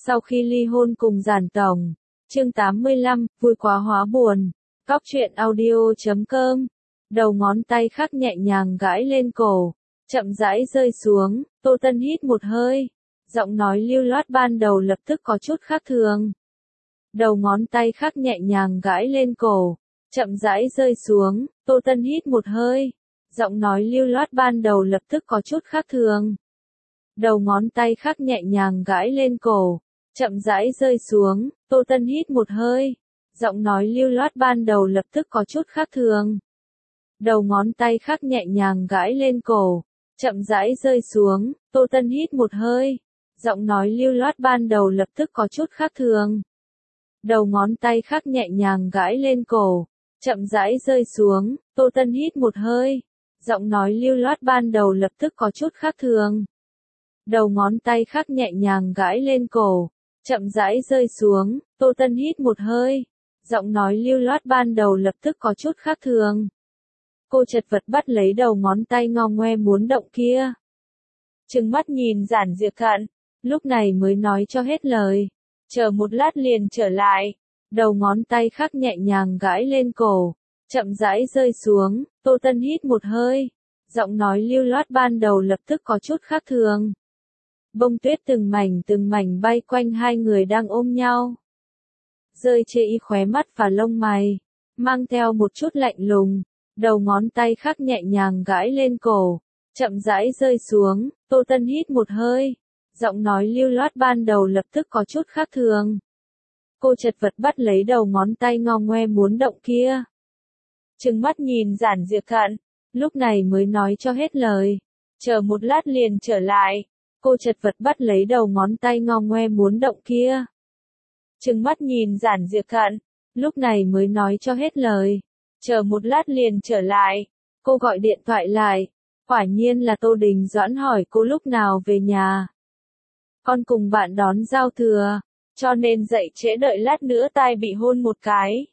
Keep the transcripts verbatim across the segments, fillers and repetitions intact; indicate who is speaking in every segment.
Speaker 1: Sau khi ly hôn cùng Giản Tổng. Chương tám mươi lăm, vui quá hóa buồn. Cóc truyện audio chấm com. Đầu ngón tay khắc nhẹ nhàng gãi lên cổ, chậm rãi rơi xuống, Tô Tân hít một hơi. Giọng nói lưu loát ban đầu lập tức có chút khác thường. Đầu ngón tay khắc nhẹ nhàng gãi lên cổ, chậm rãi rơi xuống, Tô Tân hít một hơi. Giọng nói lưu loát ban đầu lập tức có chút khác thường. Đầu ngón tay khắc nhẹ nhàng gãi lên cổ, chậm rãi rơi xuống, Tô Tân hít một hơi. Giọng nói lưu loát ban đầu lập tức có chút khác thường. Đầu ngón tay khắc nhẹ nhàng gãi lên cổ, chậm rãi rơi xuống, Tô Tân hít một hơi. Giọng nói lưu loát ban đầu lập tức có chút khác thường. Đầu ngón tay khắc nhẹ nhàng gãi lên cổ, chậm rãi rơi xuống, Tô Tân hít một hơi. Giọng nói lưu loát ban đầu lập tức có chút khác thường. Đầu ngón tay khắc nhẹ nhàng gãi lên cổ, chậm rãi rơi xuống, Tô Tân hít một hơi. Giọng nói lưu loát ban đầu lập tức có chút khác thường. Cô chật vật bắt lấy đầu ngón tay ngao ngoe muốn động kia. Trừng mắt nhìn Giản Diệp Cận, lúc này mới nói cho hết lời. Chờ một lát liền trở lại. Đầu ngón tay khắc nhẹ nhàng gãi lên cổ, chậm rãi rơi xuống, Tô Tân hít một hơi. Giọng nói lưu loát ban đầu lập tức có chút khác thường. Bông tuyết từng mảnh từng mảnh bay quanh hai người đang ôm nhau. Rơi trên khóe mắt và lông mày, mang theo một chút lạnh lùng. Đầu ngón tay khắc nhẹ nhàng gãi lên cổ, chậm rãi rơi xuống, Tô Tân hít một hơi. Giọng nói lưu loát ban đầu lập tức có chút khác thường. Cô chật vật bắt lấy đầu ngón tay ngao ngoe muốn động kia. Trừng mắt nhìn Giản Diệp Cận, lúc này mới nói cho hết lời. Chờ một lát liền trở lại. Cô chật vật bắt lấy đầu ngón tay ngao ngoe muốn động kia. Trừng mắt nhìn Giản Diệp Cận, lúc này mới nói cho hết lời. Chờ một lát liền trở lại. Cô gọi điện thoại lại. Quả nhiên là Tô Đình Doãn hỏi cô lúc nào về nhà. Con cùng bạn đón giao thừa, cho nên dậy trễ đợi lát nữa tai bị hôn một cái.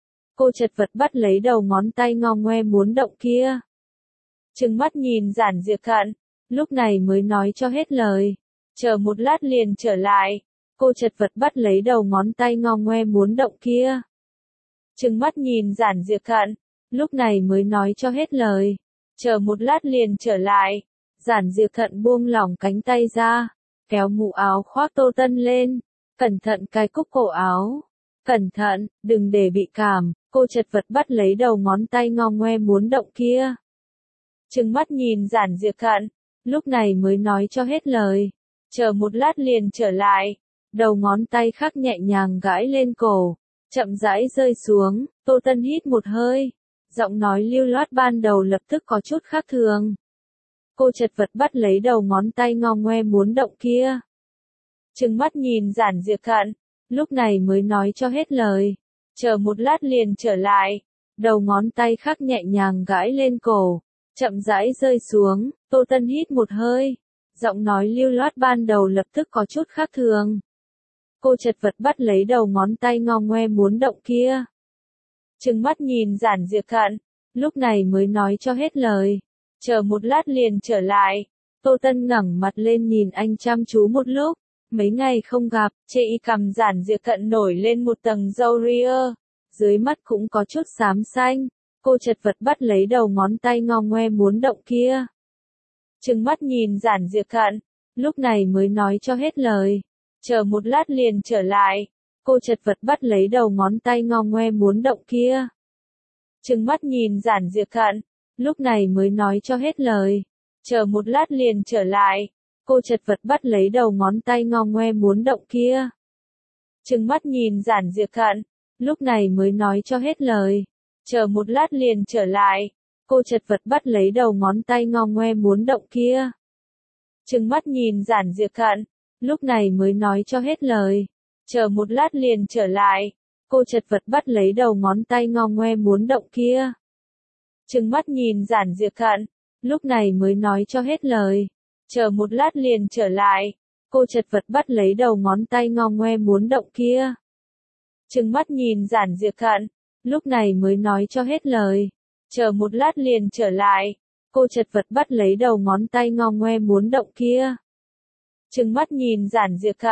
Speaker 1: Cô chật vật bắt lấy đầu ngón tay ngao ngoe muốn động kia. Trừng mắt nhìn Giản Diệp Cận, lúc này mới nói cho hết lời. Chờ một lát liền trở lại. Cô chật vật bắt lấy đầu ngón tay ngao ngoe muốn động kia. Trừng mắt nhìn Giản Diệp Cận, lúc này mới nói cho hết lời. Chờ một lát liền trở lại. Giản Diệp Cận buông lỏng cánh tay ra, kéo mũ áo khoác Tô Tân lên, cẩn thận cài cúc cổ áo. Cẩn thận, đừng để bị cảm. Cô chật vật bắt lấy đầu ngón tay ngao ngoe muốn động kia. Trừng mắt nhìn Giản Diệp Cận, lúc này mới nói cho hết lời. Chờ một lát liền trở lại. Đầu ngón tay khắc nhẹ nhàng gãi lên cổ, chậm rãi rơi xuống, Tô Tân hít một hơi. Giọng nói lưu loát ban đầu lập tức có chút khác thường. Cô chật vật bắt lấy đầu ngón tay ngao ngoe muốn động kia. Trừng mắt nhìn Giản Diệp Cận, lúc này mới nói cho hết lời. Chờ một lát liền trở lại. Đầu ngón tay khắc nhẹ nhàng gãi lên cổ, chậm rãi rơi xuống, Tô Tân hít một hơi. Giọng nói lưu loát ban đầu lập tức có chút khác thường. Cô chật vật bắt lấy đầu ngón tay ngao ngoe muốn động kia. Trừng mắt nhìn Giản Diệp Cận, lúc này mới nói cho hết lời. Chờ một lát liền trở lại. Tô Tân ngẩng mặt lên nhìn anh chăm chú một lúc. Mấy ngày không gặp, chê y cằm Giản Diệp Cận nổi lên một tầng râu ria. Dưới mắt cũng có chút xám xanh. Cô chật vật bắt lấy đầu ngón tay ngao ngoe muốn động kia. Trừng mắt nhìn Giản Diệp Cận, lúc này mới nói cho hết lời. Chờ một lát liền trở lại. Cô chật vật bắt lấy đầu ngón tay ngao ngoe muốn động kia. Trừng mắt nhìn Giản Diệp Cận, lúc này mới nói cho hết lời. Chờ một lát liền trở lại. Cô chật vật bắt lấy đầu ngón tay ngao ngoe muốn động kia. Trừng mắt nhìn Giản Diệp Cận, lúc này mới nói cho hết lời. Chờ một lát liền trở lại. Cô chật vật bắt lấy đầu ngón tay ngao ngoe muốn động kia. Trừng mắt nhìn Giản Diệp Cận, lúc này mới nói cho hết lời. Chờ một lát liền trở lại. Cô chật vật bắt lấy đầu ngón tay ngao ngoe muốn động kia. Trừng mắt nhìn Giản Diệp Cận, lúc này mới nói cho hết lời. Chờ một lát liền trở lại. Cô chật vật bắt lấy đầu ngón tay ngao ngoe muốn động kia. Trừng mắt nhìn Giản Diệp Cận, lúc này mới nói cho hết lời. Chờ một lát liền trở lại. Cô chật vật bắt lấy đầu ngón tay ngao ngoe muốn động kia. Trừng mắt nhìn Giản Diệp Cận,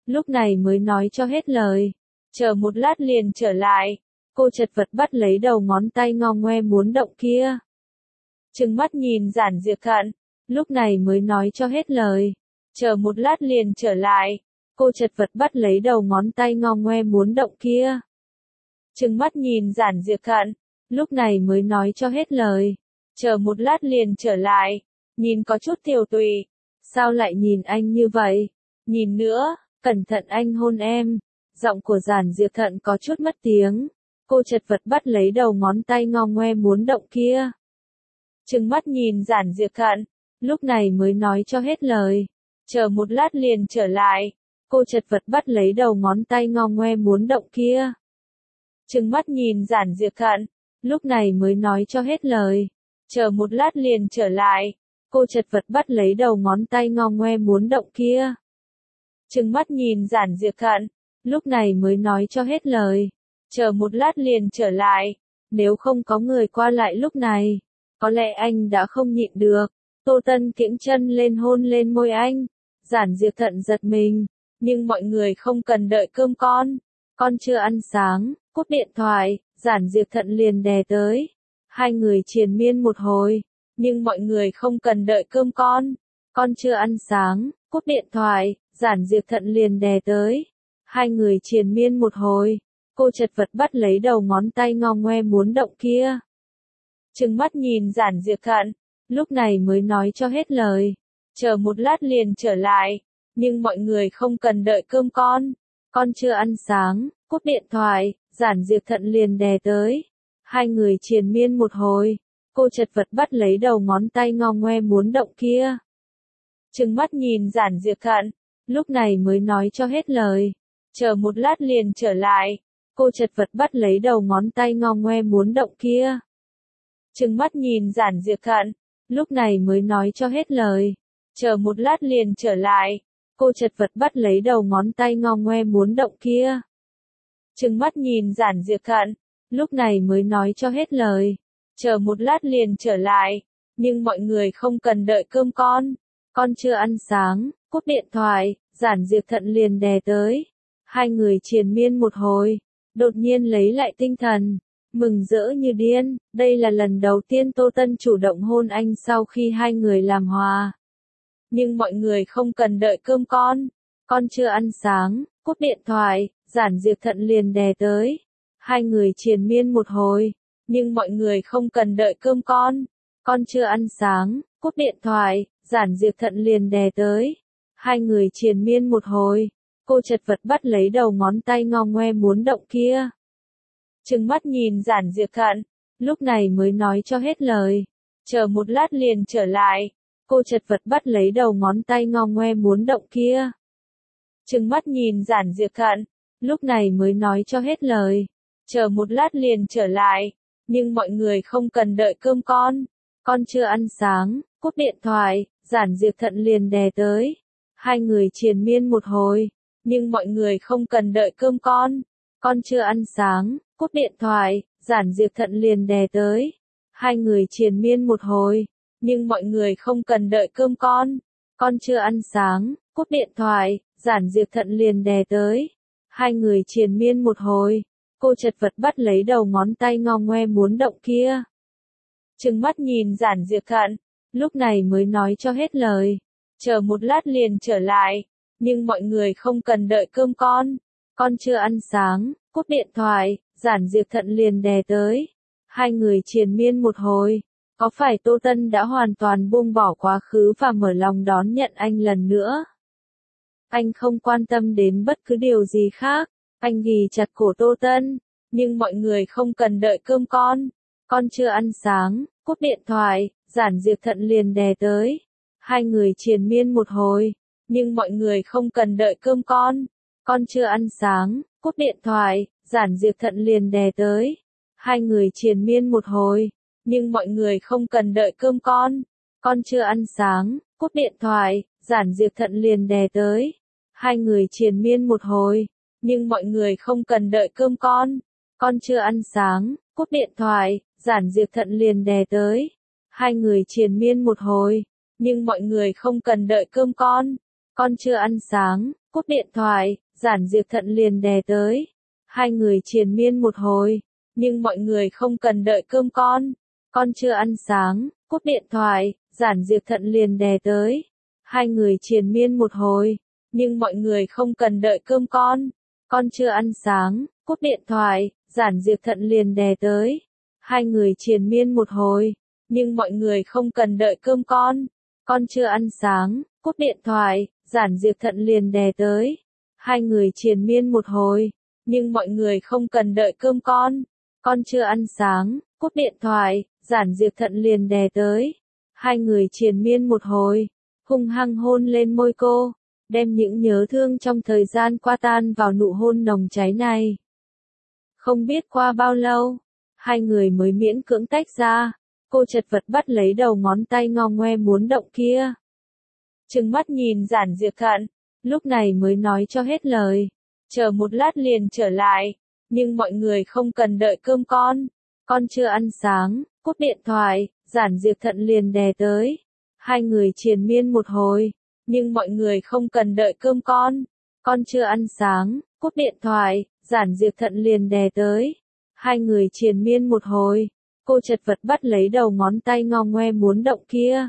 Speaker 1: lúc này mới nói cho hết lời. Chờ một lát liền trở lại. Cô chật vật bắt lấy đầu ngón tay ngao ngoe muốn động kia. Trừng mắt nhìn Giản Diệp Thận, lúc này mới nói cho hết lời. Chờ một lát liền trở lại. Cô chật vật bắt lấy đầu ngón tay ngao ngoe muốn động kia. Trừng mắt nhìn Giản Diệp Thận, lúc này mới nói cho hết lời. Chờ một lát liền trở lại. Nhìn có chút tiều tụy. Sao lại nhìn anh như vậy? Nhìn nữa, cẩn thận anh hôn em. Giọng của Giản Diệp Thận có chút mất tiếng. Cô chật vật bắt lấy đầu ngón tay ngao ngoe muốn động kia. Trừng mắt nhìn Giản Diệp Thận, lúc này mới nói cho hết lời. Chờ một lát liền trở lại. Cô chật vật bắt lấy đầu ngón tay ngao ngoe muốn động kia. Trừng mắt nhìn Giản Diệp Thận, lúc này mới nói cho hết lời. Chờ một lát liền trở lại. Cô chật vật bắt lấy đầu ngón tay ngao ngoe muốn động kia. Trừng mắt nhìn Giản Diệp Thận, lúc này mới nói cho hết lời. Chờ một lát liền trở lại. Nếu không có người qua lại lúc này, có lẽ anh đã không nhịn được. Tô Tân kiễng chân lên hôn lên môi anh. Giản Diệp Thận giật mình. Nhưng mọi người không cần đợi cơm con. Con chưa ăn sáng, cúp điện thoại, Giản Diệp Thận liền đè tới. Hai người triền miên một hồi. Nhưng mọi người không cần đợi cơm con. Con chưa ăn sáng, cúp điện thoại, Giản Diệp Thận liền đè tới. Hai người triền miên một hồi. Cô chật vật bắt lấy đầu ngón tay ngao ngoe muốn động kia. Trừng mắt nhìn Giản Diệp Thận, lúc này mới nói cho hết lời. Chờ một lát liền trở lại. Nhưng mọi người không cần đợi cơm con. Con chưa ăn sáng, cúp điện thoại, Giản Diệp Thận liền đè tới. Hai người triền miên một hồi. Cô chật vật bắt lấy đầu ngón tay ngao ngoe muốn động kia. Trừng mắt nhìn Giản Diệp Thận, lúc này mới nói cho hết lời. Chờ một lát liền trở lại. Cô chật vật bắt lấy đầu ngón tay ngao ngoe muốn động kia. Trừng mắt nhìn Giản Diệp Thận, lúc này mới nói cho hết lời. Chờ một lát liền trở lại. Cô chật vật bắt lấy đầu ngón tay ngao ngoe muốn động kia. Trừng mắt nhìn Giản Diệp Thận, lúc này mới nói cho hết lời. Chờ một lát liền trở lại. Nhưng mọi người không cần đợi cơm con. Con chưa ăn sáng, cúp điện thoại, Giản Diệp Thận liền đè tới. Hai người triền miên một hồi. Đột nhiên lấy lại tinh thần. Mừng rỡ như điên. Đây là lần đầu tiên Tô Tân chủ động hôn anh sau khi hai người làm hòa. Nhưng mọi người không cần đợi cơm con. Con chưa ăn sáng, cúp điện thoại, Giản Diệp Thận liền đè tới. Hai người triền miên một hồi. Nhưng mọi người không cần đợi cơm con. Con chưa ăn sáng, cúp điện thoại, Giản Diệp Thận liền đè tới. Hai người triền miên một hồi. Cô chật vật bắt lấy đầu ngón tay ngao ngoe muốn động kia. Trừng mắt nhìn Giản Diệp Thận, lúc này mới nói cho hết lời. Chờ một lát liền trở lại. Cô chật vật bắt lấy đầu ngón tay ngao ngoe muốn động kia. Trừng mắt nhìn Giản Diệp Thận, lúc này mới nói cho hết lời. Chờ một lát liền trở lại. Nhưng mọi người không cần đợi cơm con. Con chưa ăn sáng, cúp điện thoại, Giản Diệp Thận liền đè tới. Hai người triền miên một hồi. Nhưng mọi người không cần đợi cơm con. Con chưa ăn sáng, cúp điện thoại, Giản Diệp Thận liền đè tới. Hai người triền miên một hồi. Nhưng mọi người không cần đợi cơm con. Con chưa ăn sáng, cúp điện thoại, Giản Diệp Thận liền đè tới. Hai người triền miên một hồi. Cô chật vật bắt lấy đầu ngón tay ngao ngoe muốn động kia. Trừng mắt nhìn Giản Diệp Thận, lúc này mới nói cho hết lời. Chờ một lát liền trở lại. Nhưng mọi người không cần đợi cơm con. Con chưa ăn sáng, cúp điện thoại, Giản Diệp Thận liền đè tới. Hai người triền miên một hồi. Có phải Tô Tân đã hoàn toàn buông bỏ quá khứ và mở lòng đón nhận anh lần nữa? Anh không quan tâm đến bất cứ điều gì khác. Anh ghì chặt cổ Tô Tân. Nhưng mọi người không cần đợi cơm con. Con chưa ăn sáng, cúp điện thoại, Giản Diệp Thận liền đè tới. Hai người triền miên một hồi. Nhưng mọi người không cần đợi cơm con. Con chưa ăn sáng, cúp điện thoại, Giản Diệp Thận liền đè tới. Hai người triền miên một hồi. Nhưng mọi người không cần đợi cơm con. Con chưa ăn sáng, cúp điện thoại, Giản Diệp Thận liền đè tới. Hai người triền miên một hồi. Nhưng mọi người không cần đợi cơm con. Con chưa ăn sáng, cúp điện thoại, Giản Diệp Thận liền đè tới. Hai người triền miên một hồi. Nhưng mọi người không cần đợi cơm con. Con chưa ăn sáng, cúp điện thoại, Giản Diệp Thận liền đè tới. Hai người triền miên một hồi, nhưng mọi người không cần đợi cơm con. Con chưa ăn sáng, cúp điện thoại, Giản Diệp Thận liền đè tới. Hai người triền miên một hồi, nhưng mọi người không cần đợi cơm con. Con chưa ăn sáng, cúp điện thoại, Giản Diệp Thận liền đè tới. Hai người triền miên một hồi, nhưng mọi người không cần đợi cơm con. Con chưa ăn sáng, cúp điện thoại, Giản Diệp Thận liền đè tới. Hai người triền miên một hồi, nhưng mọi người không cần đợi cơm con. Con chưa ăn sáng, cúp điện thoại, Giản Diệp Thận liền đè tới. Hai người triền miên một hồi, hung hăng hôn lên môi cô, đem những nhớ thương trong thời gian qua tan vào nụ hôn nồng cháy này. Không biết qua bao lâu, hai người mới miễn cưỡng tách ra, cô chật vật bắt lấy đầu ngón tay ngo ngoe muốn động kia. Trừng mắt nhìn Giản Diệp Thận, lúc này mới nói cho hết lời, chờ một lát liền trở lại, nhưng mọi người không cần đợi cơm con. Con chưa ăn sáng, cúp điện thoại, Giản Diệp Thận liền đè tới. Hai người triền miên một hồi, nhưng mọi người không cần đợi cơm con. Con chưa ăn sáng, cúp điện thoại, Giản Diệp Thận liền đè tới. Hai người triền miên một hồi, cô chật vật bắt lấy đầu ngón tay ngo ngoe muốn động kia.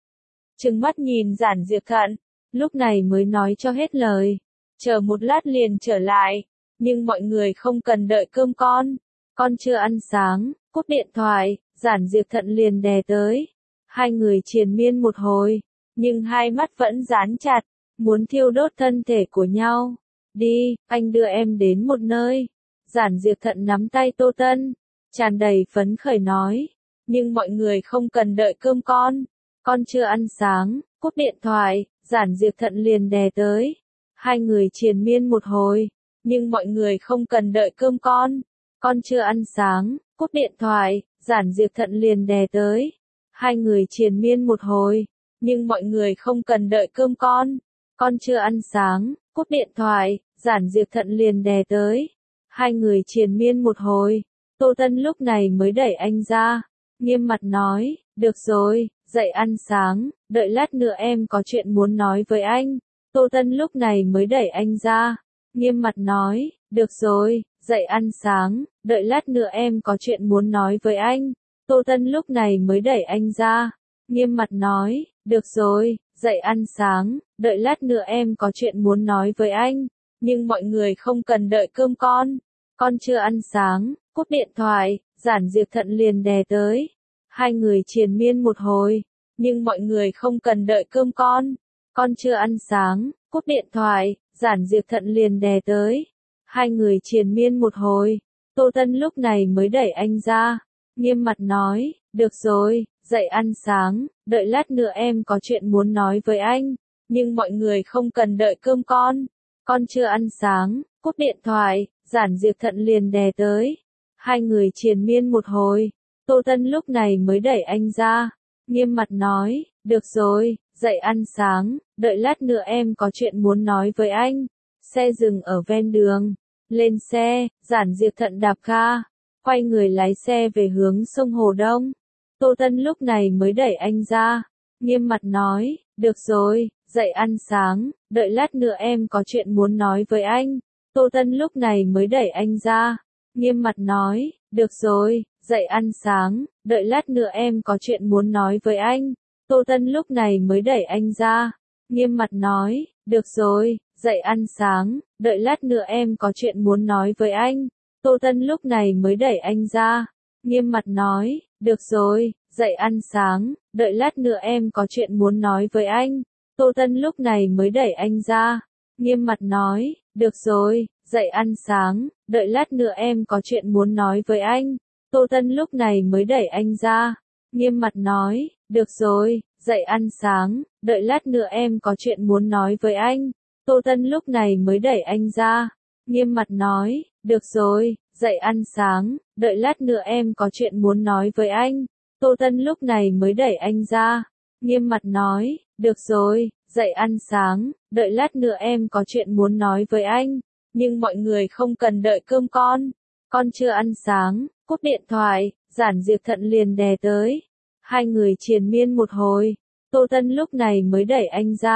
Speaker 1: Trừng mắt nhìn Giản Diệp Thận, lúc này mới nói cho hết lời, chờ một lát liền trở lại, nhưng mọi người không cần đợi cơm con. Con chưa ăn sáng, cúp điện thoại, Giản Diệp Thận liền đè tới. Hai người triền miên một hồi, nhưng hai mắt vẫn dán chặt, muốn thiêu đốt thân thể của nhau. Đi, anh đưa em đến một nơi. Giản Diệp Thận nắm tay Tô Tân, tràn đầy phấn khởi nói, nhưng mọi người không cần đợi cơm con. Con chưa ăn sáng, cúp điện thoại, Giản Diệp Thận liền đè tới. Hai người triền miên một hồi, nhưng mọi người không cần đợi cơm con. Con chưa ăn sáng, cúp điện thoại, Giản Diệp Thận liền đè tới. Hai người triền miên một hồi, nhưng mọi người không cần đợi cơm con. Con chưa ăn sáng, cúp điện thoại, Giản Diệp Thận liền đè tới. Hai người triền miên một hồi, Tô Tân lúc này mới đẩy anh ra, nghiêm mặt nói, được rồi, dậy ăn sáng, đợi lát nữa em có chuyện muốn nói với anh. Tô Tân lúc này mới đẩy anh ra, nghiêm mặt nói, được rồi, dậy ăn sáng, đợi lát nữa em có chuyện muốn nói với anh. Tô Tân lúc này mới đẩy anh ra, nghiêm mặt nói, được rồi, dậy ăn sáng, đợi lát nữa em có chuyện muốn nói với anh, nhưng mọi người không cần đợi cơm con. Con chưa ăn sáng, cúp điện thoại, Giản Diệp Thận liền đè tới. Hai người triền miên một hồi, nhưng mọi người không cần đợi cơm con. Con chưa ăn sáng, cúp điện thoại, Giản Diệp Thận liền đè tới. Hai người triền miên một hồi, Tô Tân lúc này mới đẩy anh ra, nghiêm mặt nói, được rồi, dậy ăn sáng, đợi lát nữa em có chuyện muốn nói với anh, nhưng mọi người không cần đợi cơm con. Con chưa ăn sáng, cúp điện thoại, Giản Diệp Thận liền đè tới. Hai người triền miên một hồi, Tô Tân lúc này mới đẩy anh ra, nghiêm mặt nói, được rồi, dậy ăn sáng, đợi lát nữa em có chuyện muốn nói với anh. Xe dừng ở ven đường, lên xe, Giản Diệp Thận đạp ga, quay người lái xe về hướng sông Hồ Đông. Tô Tân lúc này mới đẩy anh ra, nghiêm mặt nói, được rồi, dậy ăn sáng, đợi lát nữa em có chuyện muốn nói với anh. Tô Tân lúc này mới đẩy anh ra, nghiêm mặt nói, được rồi, dậy ăn sáng, đợi lát nữa em có chuyện muốn nói với anh. Tô Tân lúc này mới đẩy anh ra, nghiêm mặt nói, được rồi, dậy ăn sáng, đợi lát nữa em có chuyện muốn nói với anh. Tô Tân lúc này mới đẩy anh ra, nghiêm mặt nói, được rồi, dậy ăn sáng, đợi lát nữa em có chuyện muốn nói với anh. Tô Tân lúc này mới đẩy anh ra, nghiêm mặt nói, được rồi, dậy ăn sáng, đợi lát nữa em có chuyện muốn nói với anh. Tô Tân lúc này mới đẩy anh ra, nghiêm mặt nói, được rồi, dậy ăn sáng, đợi lát nữa em có chuyện muốn nói với anh. Tô Tân lúc này mới đẩy anh ra, nghiêm mặt nói, được rồi, dậy ăn sáng, đợi lát nữa em có chuyện muốn nói với anh. Tô Tân lúc này mới đẩy anh ra, nghiêm mặt nói, được rồi, dậy ăn sáng, đợi lát nữa em có chuyện muốn nói với anh, nhưng mọi người không cần đợi cơm con. Con chưa ăn sáng, cúp điện thoại, Giản Diệp Thận liền đè tới. Hai người triền miên một hồi, Tô Tân lúc này mới đẩy anh ra,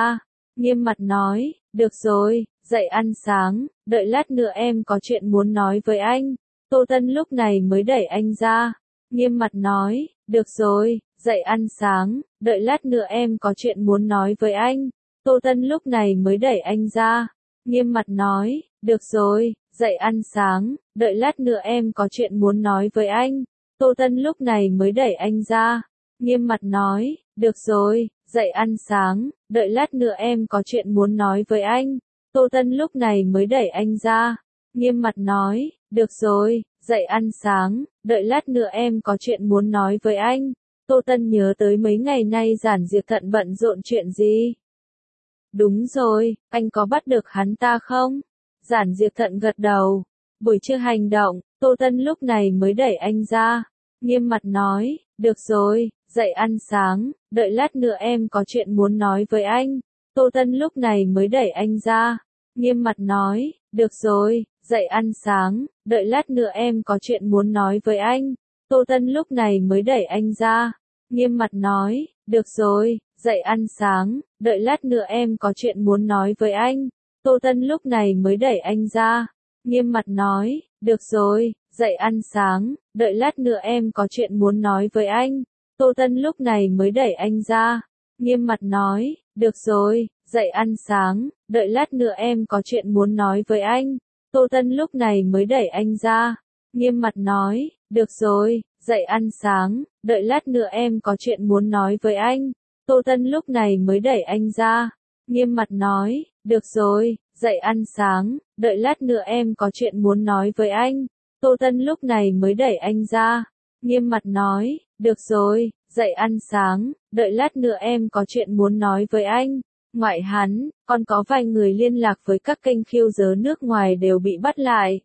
Speaker 1: nghiêm mặt nói, được rồi, dậy ăn sáng, đợi lát nữa em có chuyện muốn nói với anh. Tô Tân lúc này mới đẩy anh ra, nghiêm mặt nói, được rồi, dậy ăn sáng, đợi lát nữa em có chuyện muốn nói với anh. Tô Tân lúc này mới đẩy anh ra, nghiêm mặt nói, được rồi, dậy ăn sáng, đợi lát nữa em có chuyện muốn nói với anh. Tô Tân lúc này mới đẩy anh ra, nghiêm mặt nói, được rồi, dậy ăn sáng, đợi lát nữa em có chuyện muốn nói với anh. Tô Tân lúc này mới đẩy anh ra, nghiêm mặt nói, được rồi, dậy ăn sáng, đợi lát nữa em có chuyện muốn nói với anh. Tô Tân nhớ tới mấy ngày nay Giản Diệp Thận bận rộn chuyện gì. Đúng rồi, anh có bắt được hắn ta không? Giản Diệp Thận gật đầu. Buổi trưa hành động, Tô Tân lúc này mới đẩy anh ra, nghiêm mặt nói, được rồi, dậy ăn sáng, đợi lát nữa em có chuyện muốn nói với anh. Tô Tân lúc này mới đẩy anh ra, nghiêm mặt nói, được rồi, dậy ăn sáng, đợi lát nữa em có chuyện muốn nói với anh. Tô Tân lúc này mới đẩy anh ra, nghiêm mặt nói, được rồi, dậy ăn sáng, đợi lát nữa em có chuyện muốn nói với anh. Tô Tân lúc này mới đẩy anh ra, nghiêm mặt nói, được rồi, dậy ăn sáng, đợi lát nữa em có chuyện muốn nói với anh. Tô Tân lúc này mới đẩy anh ra, nghiêm mặt nói, được rồi, dậy ăn sáng, đợi lát nữa em có chuyện muốn nói với anh. Tô Tân lúc này mới đẩy anh ra, nghiêm mặt nói, được rồi, dậy ăn sáng, đợi lát nữa em có chuyện muốn nói với anh. Tô Tân lúc này mới đẩy anh ra, nghiêm mặt nói, được rồi, dậy ăn sáng, đợi lát nữa em có chuyện muốn nói với anh. Tô Tân lúc này mới đẩy anh ra, nghiêm mặt nói, được rồi, dậy ăn sáng, đợi lát nữa em có chuyện muốn nói với anh. Ngoại hắn, còn có vài người liên lạc với các kênh khiêu dớ nước ngoài đều bị bắt lại.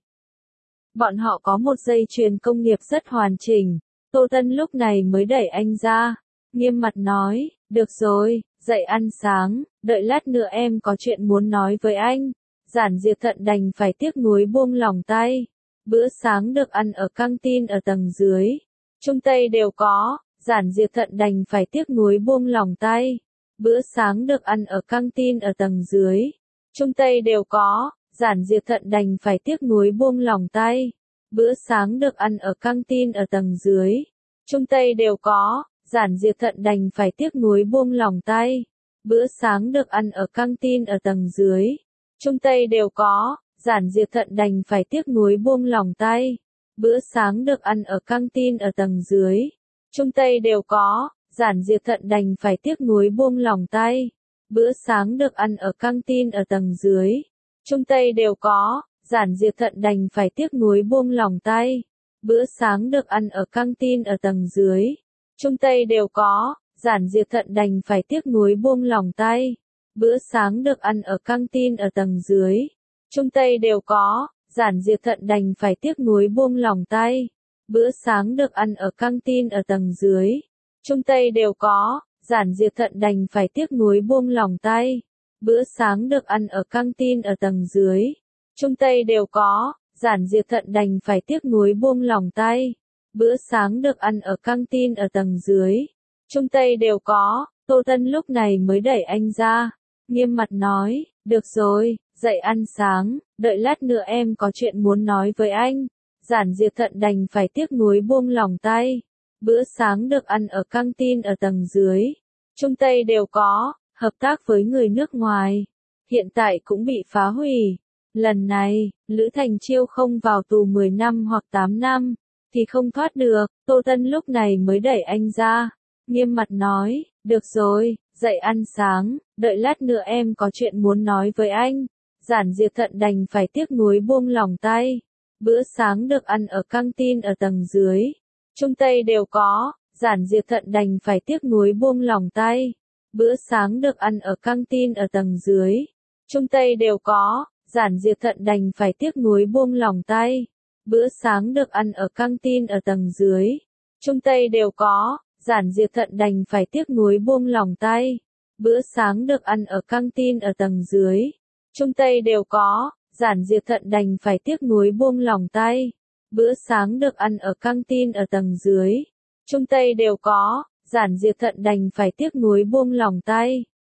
Speaker 1: Bọn họ có một dây chuyền công nghiệp rất hoàn chỉnh. Tô Tân lúc này mới đẩy anh ra, nghiêm mặt nói, được rồi, dậy ăn sáng, đợi lát nữa em có chuyện muốn nói với anh. Giản Diệp Thận đành phải tiếc nuối buông lỏng tay. Bữa sáng được ăn ở căng tin ở tầng dưới. Trung Tây đều có, Giản Diệp Thận đành phải tiếc nuối buông lỏng tay. Bữa sáng được ăn ở căng tin ở tầng dưới. Trung Tây đều có, Giản Diệp Thận đành phải tiếc nuối buông lỏng tay. Bữa sáng được ăn ở căng tin ở tầng dưới. Trung Tây đều có, Giản Diệp Thận đành phải tiếc nuối buông lỏng tay. Bữa sáng được ăn ở căng tin ở tầng dưới. Trung Tây đều có, Giản Diệp Thận đành phải tiếc nuối buông lỏng tay. Bữa sáng được ăn ở căng tin ở tầng dưới. Trung Tây đều có, Giản Diệp Thận đành phải tiếc nuối buông lỏng tay. Bữa sáng được ăn ở căng tin ở tầng dưới. Trung Tây đều có, Giản Diệp Thận đành phải tiếc nuối buông lỏng tay. Bữa sáng được ăn ở căng tin ở tầng dưới. Trung Tây đều có, Giản Diệp Thận đành phải tiếc nuối buông lỏng tay. Bữa sáng được ăn ở căng tin ở tầng dưới. Trung Tây đều có, Giản Diệp Thận đành phải tiếc nuối buông lỏng tay. Bữa sáng được ăn ở căng tin ở tầng dưới. Trung Tây đều có, Giản Diệp Thận đành phải tiếc nuối buông lỏng tay. Bữa sáng được ăn ở căng tin ở tầng dưới. Trung Tây đều có, Giản Diệp Thận đành phải tiếc nuối buông lỏng tay. Bữa sáng được ăn ở căng tin ở tầng dưới. Trung Tây đều có, Tô Tân lúc này mới đẩy anh ra, nghiêm mặt nói, được rồi, dậy ăn sáng, đợi lát nữa em có chuyện muốn nói với anh. Giản Diệp Thận đành phải tiếc nuối buông lỏng tay. Bữa sáng được ăn ở căng tin ở tầng dưới. Trung Tây đều có, hợp tác với người nước ngoài. Hiện tại cũng bị phá hủy. Lần này, Lữ Thành Chiêu không vào tù mười năm hoặc tám năm, thì không thoát được. Tô Tân lúc này mới đẩy anh ra, nghiêm mặt nói, được rồi, dậy ăn sáng, đợi lát nữa em có chuyện muốn nói với anh. Giản Diệp Thận đành phải tiếc nuối buông lỏng tay. Bữa sáng được ăn ở căng tin ở tầng dưới. Trung Tây đều có, Giản Diệp Thận đành phải tiếc nuối buông lỏng tay. Bữa sáng được ăn ở căng tin ở tầng dưới. Trung Tây đều có, Giản Diệp Thận đành phải tiếc nuối buông lỏng tay. Bữa sáng được ăn ở căng tin ở tầng dưới. Trung Tây đều có, Giản Diệp Thận đành phải tiếc nuối buông lỏng tay. Bữa sáng được ăn ở căng tin ở tầng dưới. Trung Tây đều có, Giản Diệp Thận đành phải tiếc nuối buông lỏng tay. Bữa sáng được ăn ở căng tin ở tầng dưới. Trung Tây đều có, Giản Diệp Thận đành phải tiếc nuối buông lỏng tay.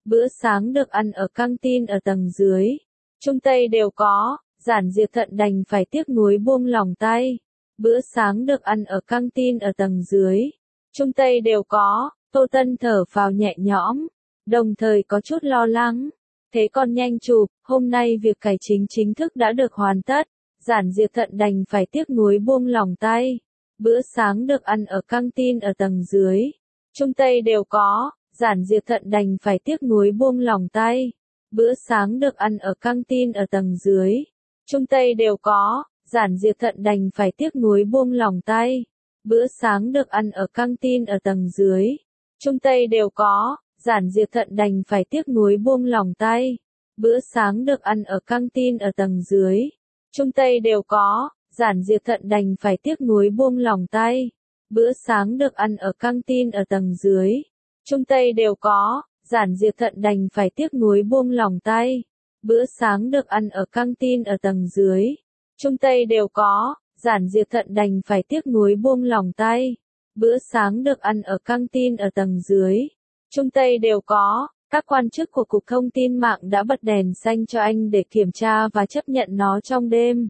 Speaker 1: Bữa sáng được ăn ở căng tin ở tầng dưới. Trung Tây đều có, Giản Diệp Thận đành phải tiếc nuối buông lòng tay. Bữa sáng được ăn ở căng tin ở tầng dưới. Trung Tây đều có, Tô Tân thở phào nhẹ nhõm, đồng thời có chút lo lắng. Thế con nhanh chụp, hôm nay việc cải chính chính thức đã được hoàn tất. Giản Diệp Thận đành phải tiếc nuối buông lòng tay. Bữa sáng được ăn ở căng tin ở tầng dưới. Trung Tây đều có, Giản Diệp Thận đành phải tiếc nuối buông lòng tay. Bữa sáng được ăn ở căng tin ở tầng dưới. Trung Tây đều có, Giản Diệp Thận đành phải tiếc nuối buông lòng tay. Bữa sáng được ăn ở căng tin ở tầng dưới. Trung Tây đều có, Giản Diệp Thận đành phải tiếc nuối buông lòng tay. Bữa sáng được ăn ở căng tin ở tầng dưới. Trung Tây đều có, Giản Diệp Thận đành phải tiếc nuối buông lòng tay. Bữa sáng được ăn ở căng tin ở tầng dưới. Trung Tây đều có, Giản Diệp Thận đành phải tiếc nuối buông lòng tay. Bữa sáng được ăn ở căng tin ở tầng dưới. Trung Tây đều có, Giản Diệp Thận đành phải tiếc nuối buông lòng tay. Bữa sáng được ăn ở căng tin ở tầng dưới. Trung Tây đều có, các quan chức của Cục Thông tin mạng đã bật đèn xanh cho anh để kiểm tra và chấp nhận nó trong đêm.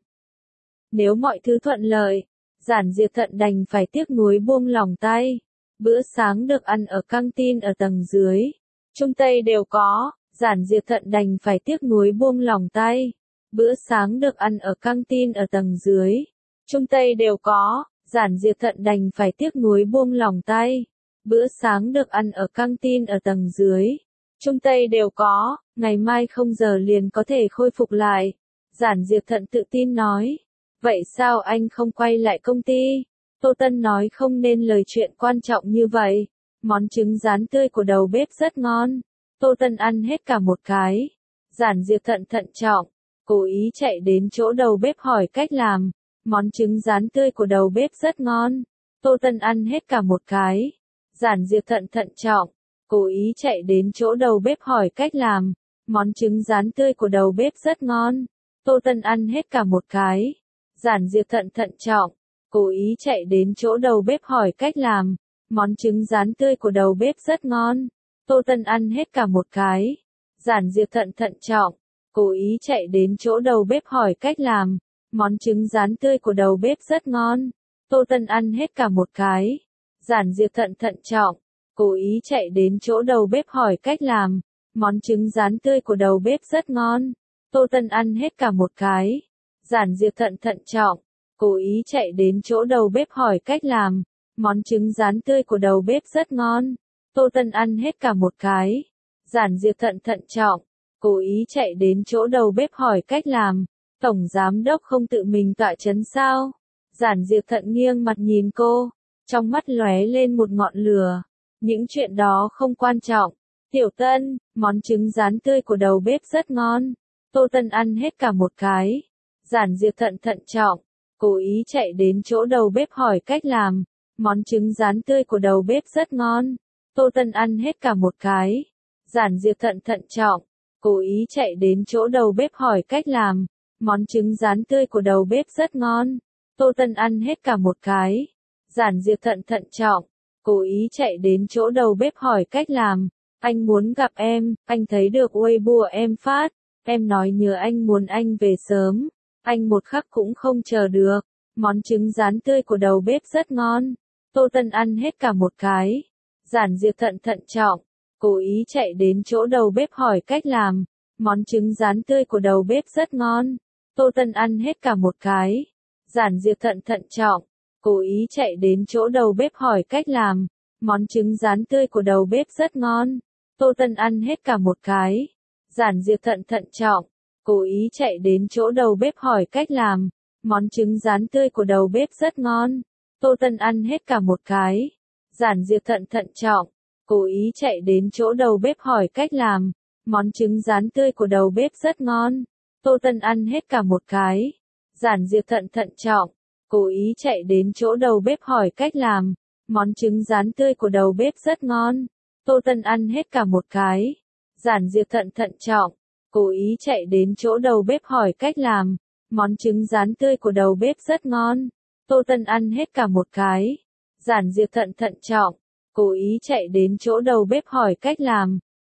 Speaker 1: Nếu mọi thứ thuận lợi, Giản Diệp Thận đành phải tiếc nuối buông lòng tay. Bữa sáng được ăn ở căng tin ở tầng dưới. Trung Tây đều có, Giản Diệp Thận đành phải tiếc nuối buông lòng tay. Bữa sáng được ăn ở căng tin ở tầng dưới. Trung Tây đều có, Giản Diệp Thận đành phải tiếc nuối buông lòng tay. Bữa sáng được ăn ở căng tin ở tầng dưới. Trung Tây đều có, ngày mai không giờ liền có thể khôi phục lại. Giản Diệp Thận tự tin nói. Vậy sao anh không quay lại công ty? Tô Tân nói không nên lời chuyện quan trọng như vậy. Món trứng rán tươi của đầu bếp rất ngon. Tô Tân ăn hết cả một cái. Giản Diệp Thận thận trọng, cố ý chạy đến chỗ đầu bếp hỏi cách làm. Món trứng rán tươi của đầu bếp rất ngon. Tô Tân ăn hết cả một cái. Giản Diệp Thận thận trọng, cố ý chạy đến chỗ đầu bếp hỏi cách làm. Món trứng rán tươi của đầu bếp rất ngon. Tô Tân ăn hết cả một cái. Giản Diệp Thận thận trọng, cố ý chạy đến chỗ đầu bếp hỏi cách làm. Món trứng rán tươi của đầu bếp rất ngon. Tô Tân ăn hết cả một cái. Giản Diệp Thận thận trọng, cố ý chạy đến chỗ đầu bếp hỏi cách làm. Món trứng rán tươi của đầu bếp rất ngon. Tô Tân ăn hết cả một cái. Giản Diệp Thận thận trọng, cố ý chạy đến chỗ đầu bếp hỏi cách làm. Món trứng rán tươi của đầu bếp rất ngon. Tô Tân ăn hết cả một cái. Giản Diệp Thận thận trọng, cố ý chạy đến chỗ đầu bếp hỏi cách làm. Món trứng rán tươi của đầu bếp rất ngon. Tô Tân ăn hết cả một cái. Giản Diệp Thận thận trọng, cố ý chạy đến chỗ đầu bếp hỏi cách làm. Tổng giám đốc không tự mình tọa chấn sao? Giản Diệp Thận nghiêng mặt nhìn cô, trong mắt lóe lên một ngọn lửa. Những chuyện đó không quan trọng. Tiểu Tân, món trứng rán tươi của đầu bếp rất ngon. Tô Tân ăn hết cả một cái. Giản Diệp Thận thận trọng, cố ý chạy đến chỗ đầu bếp hỏi cách làm. Món trứng rán tươi của đầu bếp rất ngon. Tô Tân ăn hết cả một cái. Giản Diệp Thận thận trọng, cố ý chạy đến chỗ đầu bếp hỏi cách làm. Món trứng rán tươi của đầu bếp rất ngon. Tô Tân ăn hết cả một cái. Giản Diệp Thận thận trọng, cố ý chạy đến chỗ đầu bếp hỏi cách làm. Anh muốn gặp em, anh thấy được Weibo em phát. Em nói nhớ anh muốn anh về sớm. Anh một khắc cũng không chờ được. Món trứng rán tươi của đầu bếp rất ngon. Tô Tân ăn hết cả một cái. Giản Diệp Thận thận trọng, cố ý chạy đến chỗ đầu bếp hỏi cách làm. Món trứng rán tươi của đầu bếp rất ngon. Tô Tân ăn hết cả một cái. Giản Diệp Thận thận trọng, cố ý chạy đến chỗ đầu bếp hỏi cách làm. Món trứng rán tươi của đầu bếp rất ngon. Tô Tân ăn hết cả một cái. Giản Diệp Thận thận trọng, cố ý chạy đến chỗ đầu bếp hỏi cách làm. Món trứng rán tươi của đầu bếp rất ngon. Tô Tân ăn hết cả một cái. Giản Diệp Thận thận trọng, cố ý chạy đến chỗ đầu bếp hỏi cách làm. Món trứng rán tươi của đầu bếp rất ngon. Tô Tân ăn hết cả một cái. Giản Diệp Thận thận trọng, cố ý chạy đến chỗ đầu bếp hỏi cách làm. Món trứng rán tươi của đầu bếp rất ngon. Tô Tân ăn hết cả một cái. Giản Diệp Thận thận trọng, cố ý chạy đến chỗ đầu bếp hỏi cách làm. Món trứng rán tươi của đầu bếp rất ngon. Tô Tân ăn hết cả một cái. Giản Diệp Thận thận trọng, cố ý chạy đến chỗ đầu bếp hỏi cách làm.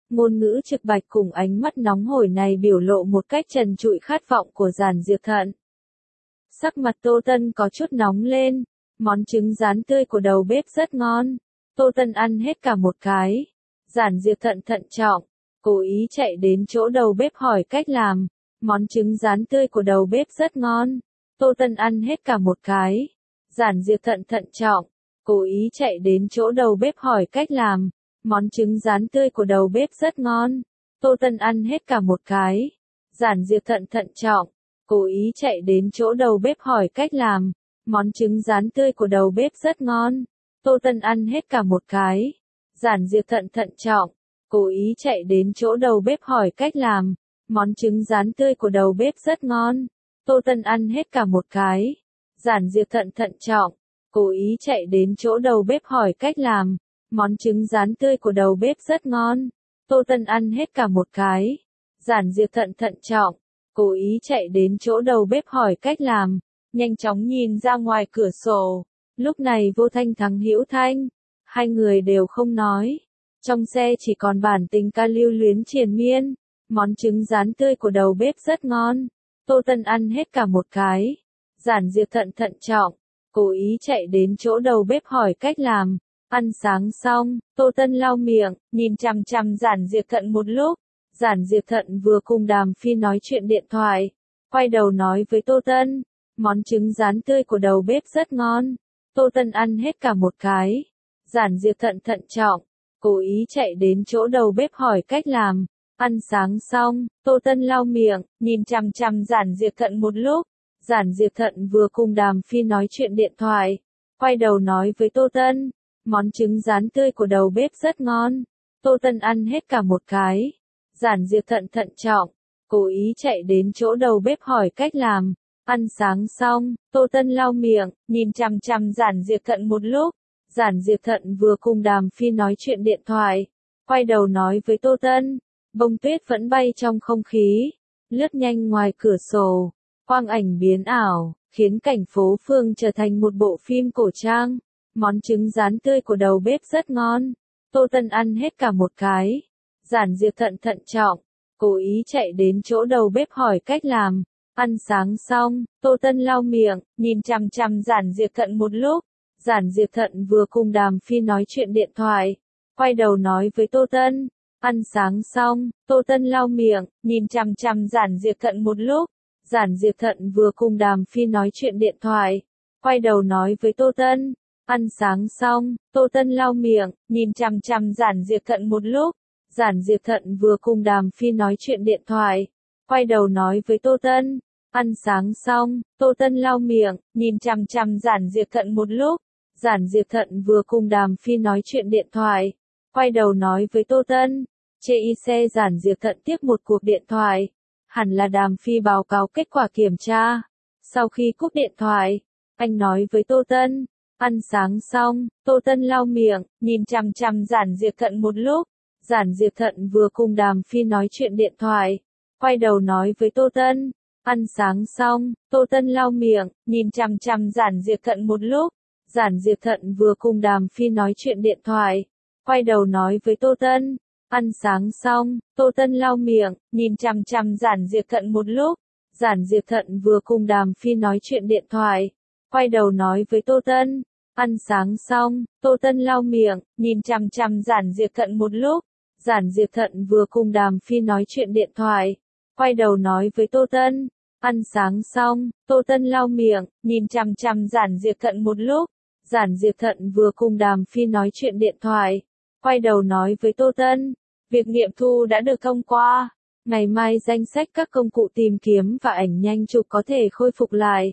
Speaker 1: Ngôn ngữ trực bạch cùng ánh mắt nóng hổi này biểu lộ một cách trần trụi khát vọng của Giản Diệp Thận. Sắc mặt Tô Tân có chút nóng lên, món trứng rán tươi của đầu bếp rất ngon. Tô Tân ăn hết cả một cái. Giản Diệp Thận thận trọng, cố ý chạy đến chỗ đầu bếp hỏi cách làm. Món trứng rán tươi của đầu bếp rất ngon. Tô Tân ăn hết cả một cái. Giản Diệp Thận thận trọng, cố ý chạy đến chỗ đầu bếp hỏi cách làm. Món trứng rán tươi của đầu bếp rất ngon. Tô Tân ăn hết cả một cái. Giản Diệp Thận thận trọng, cố ý chạy đến chỗ đầu bếp hỏi cách làm. Món trứng rán tươi của đầu bếp rất ngon. Tô Tân ăn hết cả một cái. Giản Diệp Thận thận trọng, cố ý chạy đến chỗ đầu bếp hỏi cách làm. Món trứng rán tươi của đầu bếp rất ngon. Tô Tân ăn hết cả một cái. Giản Diệp Thận thận trọng, cố ý chạy đến chỗ đầu bếp hỏi cách làm. Món trứng rán tươi của đầu bếp rất ngon. Tô Tân ăn hết cả một cái. Giản Diệp Thận thận trọng, cố ý chạy đến chỗ đầu bếp hỏi cách làm. Nhanh chóng nhìn ra ngoài cửa sổ. Lúc này Vô Thanh thắng Hữu Thanh. Hai người đều không nói. Trong xe chỉ còn bản tình ca lưu luyến triền miên. Món trứng rán tươi của đầu bếp rất ngon. Tô Tân ăn hết cả một cái. Giản Diệp Thận thận trọng, cố ý chạy đến chỗ đầu bếp hỏi cách làm. Ăn sáng xong, Tô Tân lau miệng, nhìn chằm chằm Giản Diệp Thận một lúc. Giản Diệp Thận vừa cùng Đàm Phi nói chuyện điện thoại, quay đầu nói với Tô Tân, món trứng rán tươi của đầu bếp rất ngon. Tô Tân ăn hết cả một cái. Giản Diệp Thận thận trọng, cố ý chạy đến chỗ đầu bếp hỏi cách làm. Ăn sáng xong, Tô Tân lau miệng, nhìn chằm chằm Giản Diệp Thận một lúc. Giản Diệp Thận vừa cùng Đàm Phi nói chuyện điện thoại, quay đầu nói với Tô Tân, món trứng rán tươi của đầu bếp rất ngon. Tô Tân ăn hết cả một cái. Giản Diệp Thận thận trọng, cố ý chạy đến chỗ đầu bếp hỏi cách làm. Ăn sáng xong, Tô Tân lau miệng, nhìn chằm chằm Giản Diệp Thận một lúc. Giản Diệp Thận vừa cùng Đàm Phi nói chuyện điện thoại, quay đầu nói với Tô Tân, bông tuyết vẫn bay trong không khí, lướt nhanh ngoài cửa sổ, quang ảnh biến ảo, khiến cảnh phố phường trở thành một bộ phim cổ trang. Món trứng rán tươi của đầu bếp rất ngon. Tô Tân ăn hết cả một cái. Giản Diệp Thận thận trọng, cố ý chạy đến chỗ đầu bếp hỏi cách làm. Ăn sáng xong, Tô Tân lau miệng, nhìn chằm chằm Giản Diệp Thận một lúc. Giản Diệp Thận vừa cùng Đàm Phi nói chuyện điện thoại, quay đầu nói với Tô Tân. Ăn sáng xong, Tô Tân lau miệng, nhìn chằm chằm Giản Diệp Thận một lúc. Giản Diệp Thận vừa cùng Đàm Phi nói chuyện điện thoại, quay đầu nói với Tô Tân. Ăn sáng xong, Tô Tân lau miệng, nhìn chằm chằm Giản Diệp Thận một lúc. Giản Diệp Thận vừa cùng Đàm Phi nói chuyện điện thoại, quay đầu nói với Tô Tân. Ăn sáng xong, Tô Tân lau miệng, nhìn chằm chằm Giản Diệp Thận một lúc. Giản Diệp Thận vừa cùng Đàm Phi nói chuyện điện thoại, quay đầu nói với Tô Tân. Chê y xe Giản Diệp Thận tiếp một cuộc điện thoại. Hẳn là Đàm Phi báo cáo kết quả kiểm tra. Sau khi cúp điện thoại, anh nói với Tô Tân. Ăn sáng xong, Tô Tân lau miệng, nhìn chằm chằm Giản Diệp Thận một lúc. Giản Diệp Thận vừa cùng Đàm Phi nói chuyện điện thoại, quay đầu nói với Tô Tân. Ăn sáng xong, Tô Tân lau miệng, nhìn chằm chằm Giản Diệp Thận một lúc. Giản Diệp Thận vừa cùng Đàm Phi nói chuyện điện thoại, quay đầu nói với Tô Tân. Ăn sáng xong, Tô Tân lau miệng, nhìn chằm chằm Giản Diệp Thận một lúc. Giản Diệp Thận vừa cùng Đàm Phi nói chuyện điện thoại, quay đầu nói với Tô Tân. Ăn sáng xong, Tô Tân lau miệng, nhìn chằm chằm Giản Diệp Thận một lúc. Giản Diệp Thận vừa cùng Đàm Phi nói chuyện điện thoại, quay đầu nói với Tô Tân. Ăn sáng xong, Tô Tân lau miệng, nhìn chằm chằm Giản Diệp Thận một lúc. Giản Diệp Thận vừa cùng Đàm Phi nói chuyện điện thoại, quay đầu nói với Tô Tân. Việc nghiệm thu đã được thông qua. Ngày mai danh sách các công cụ tìm kiếm và ảnh nhanh chụp có thể khôi phục lại.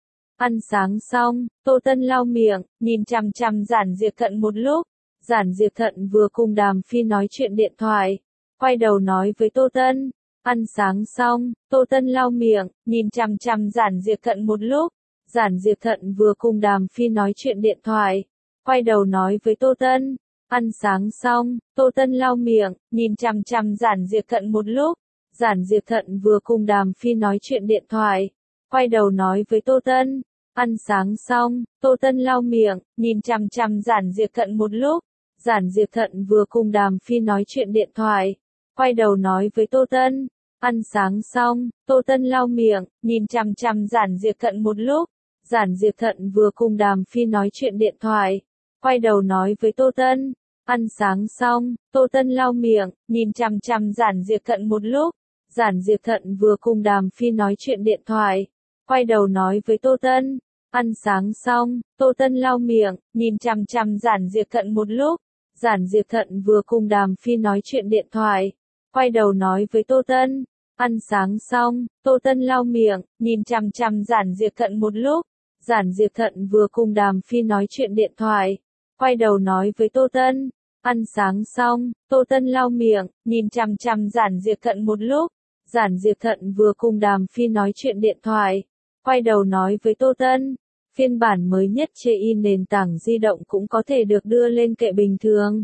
Speaker 1: Ăn sáng xong, Tô Tân lau miệng, nhìn chằm chằm Giản Diệp Thận một lúc. Giản Diệp Thận vừa cùng Đàm Phi nói chuyện điện thoại, quay đầu nói với Tô Tân. Ăn sáng xong, Tô Tân lau miệng, nhìn chằm chằm Giản Diệp Thận một lúc. Giản Diệp Thận vừa cùng Đàm Phi nói chuyện điện thoại, quay đầu nói với Tô Tân. Ăn sáng xong, Tô Tân lau miệng, nhìn chằm chằm Giản Diệp Thận một lúc. Giản Diệp Thận vừa cùng Đàm Phi nói chuyện điện thoại, quay đầu nói với Tô Tân. Ăn sáng xong, Tô Tân lau miệng, nhìn chằm chằm Giản Diệp Thận một lúc. Giản Diệp Thận vừa cùng Đàm Phi nói chuyện điện thoại, quay đầu nói với Tô Tân. Ăn sáng xong, Tô Tân lau miệng, nhìn chằm chằm Giản Diệp Thận một lúc. Giản Diệp Thận vừa cùng Đàm Phi nói chuyện điện thoại, quay đầu nói với Tô Tân. Ăn sáng xong, Tô Tân lau miệng, nhìn chằm chằm Giản Diệp Thận một lúc. Giản Diệp Thận vừa cùng Đàm Phi nói chuyện điện thoại, quay đầu nói với Tô Tân. Ăn sáng xong, Tô Tân lau miệng, nhìn chằm chằm Giản Diệp Thận một lúc. Giản Diệp Thận vừa cùng Đàm Phi nói chuyện điện thoại, quay đầu nói với Tô Tân. Ăn sáng xong, Tô Tân lau miệng, nhìn chằm chằm Giản Diệp Thận một lúc. Giản Diệp Thận vừa cùng Đàm Phi nói chuyện điện thoại, quay đầu nói với Tô Tân. Ăn sáng xong, Tô Tân lau miệng, nhìn chằm chằm Giản Diệp Thận một lúc. Giản Diệp Thận vừa cùng Đàm Phi nói chuyện điện thoại, quay đầu nói với Tô Tân. Phiên bản mới nhất trên nền tảng di động cũng có thể được đưa lên kệ bình thường.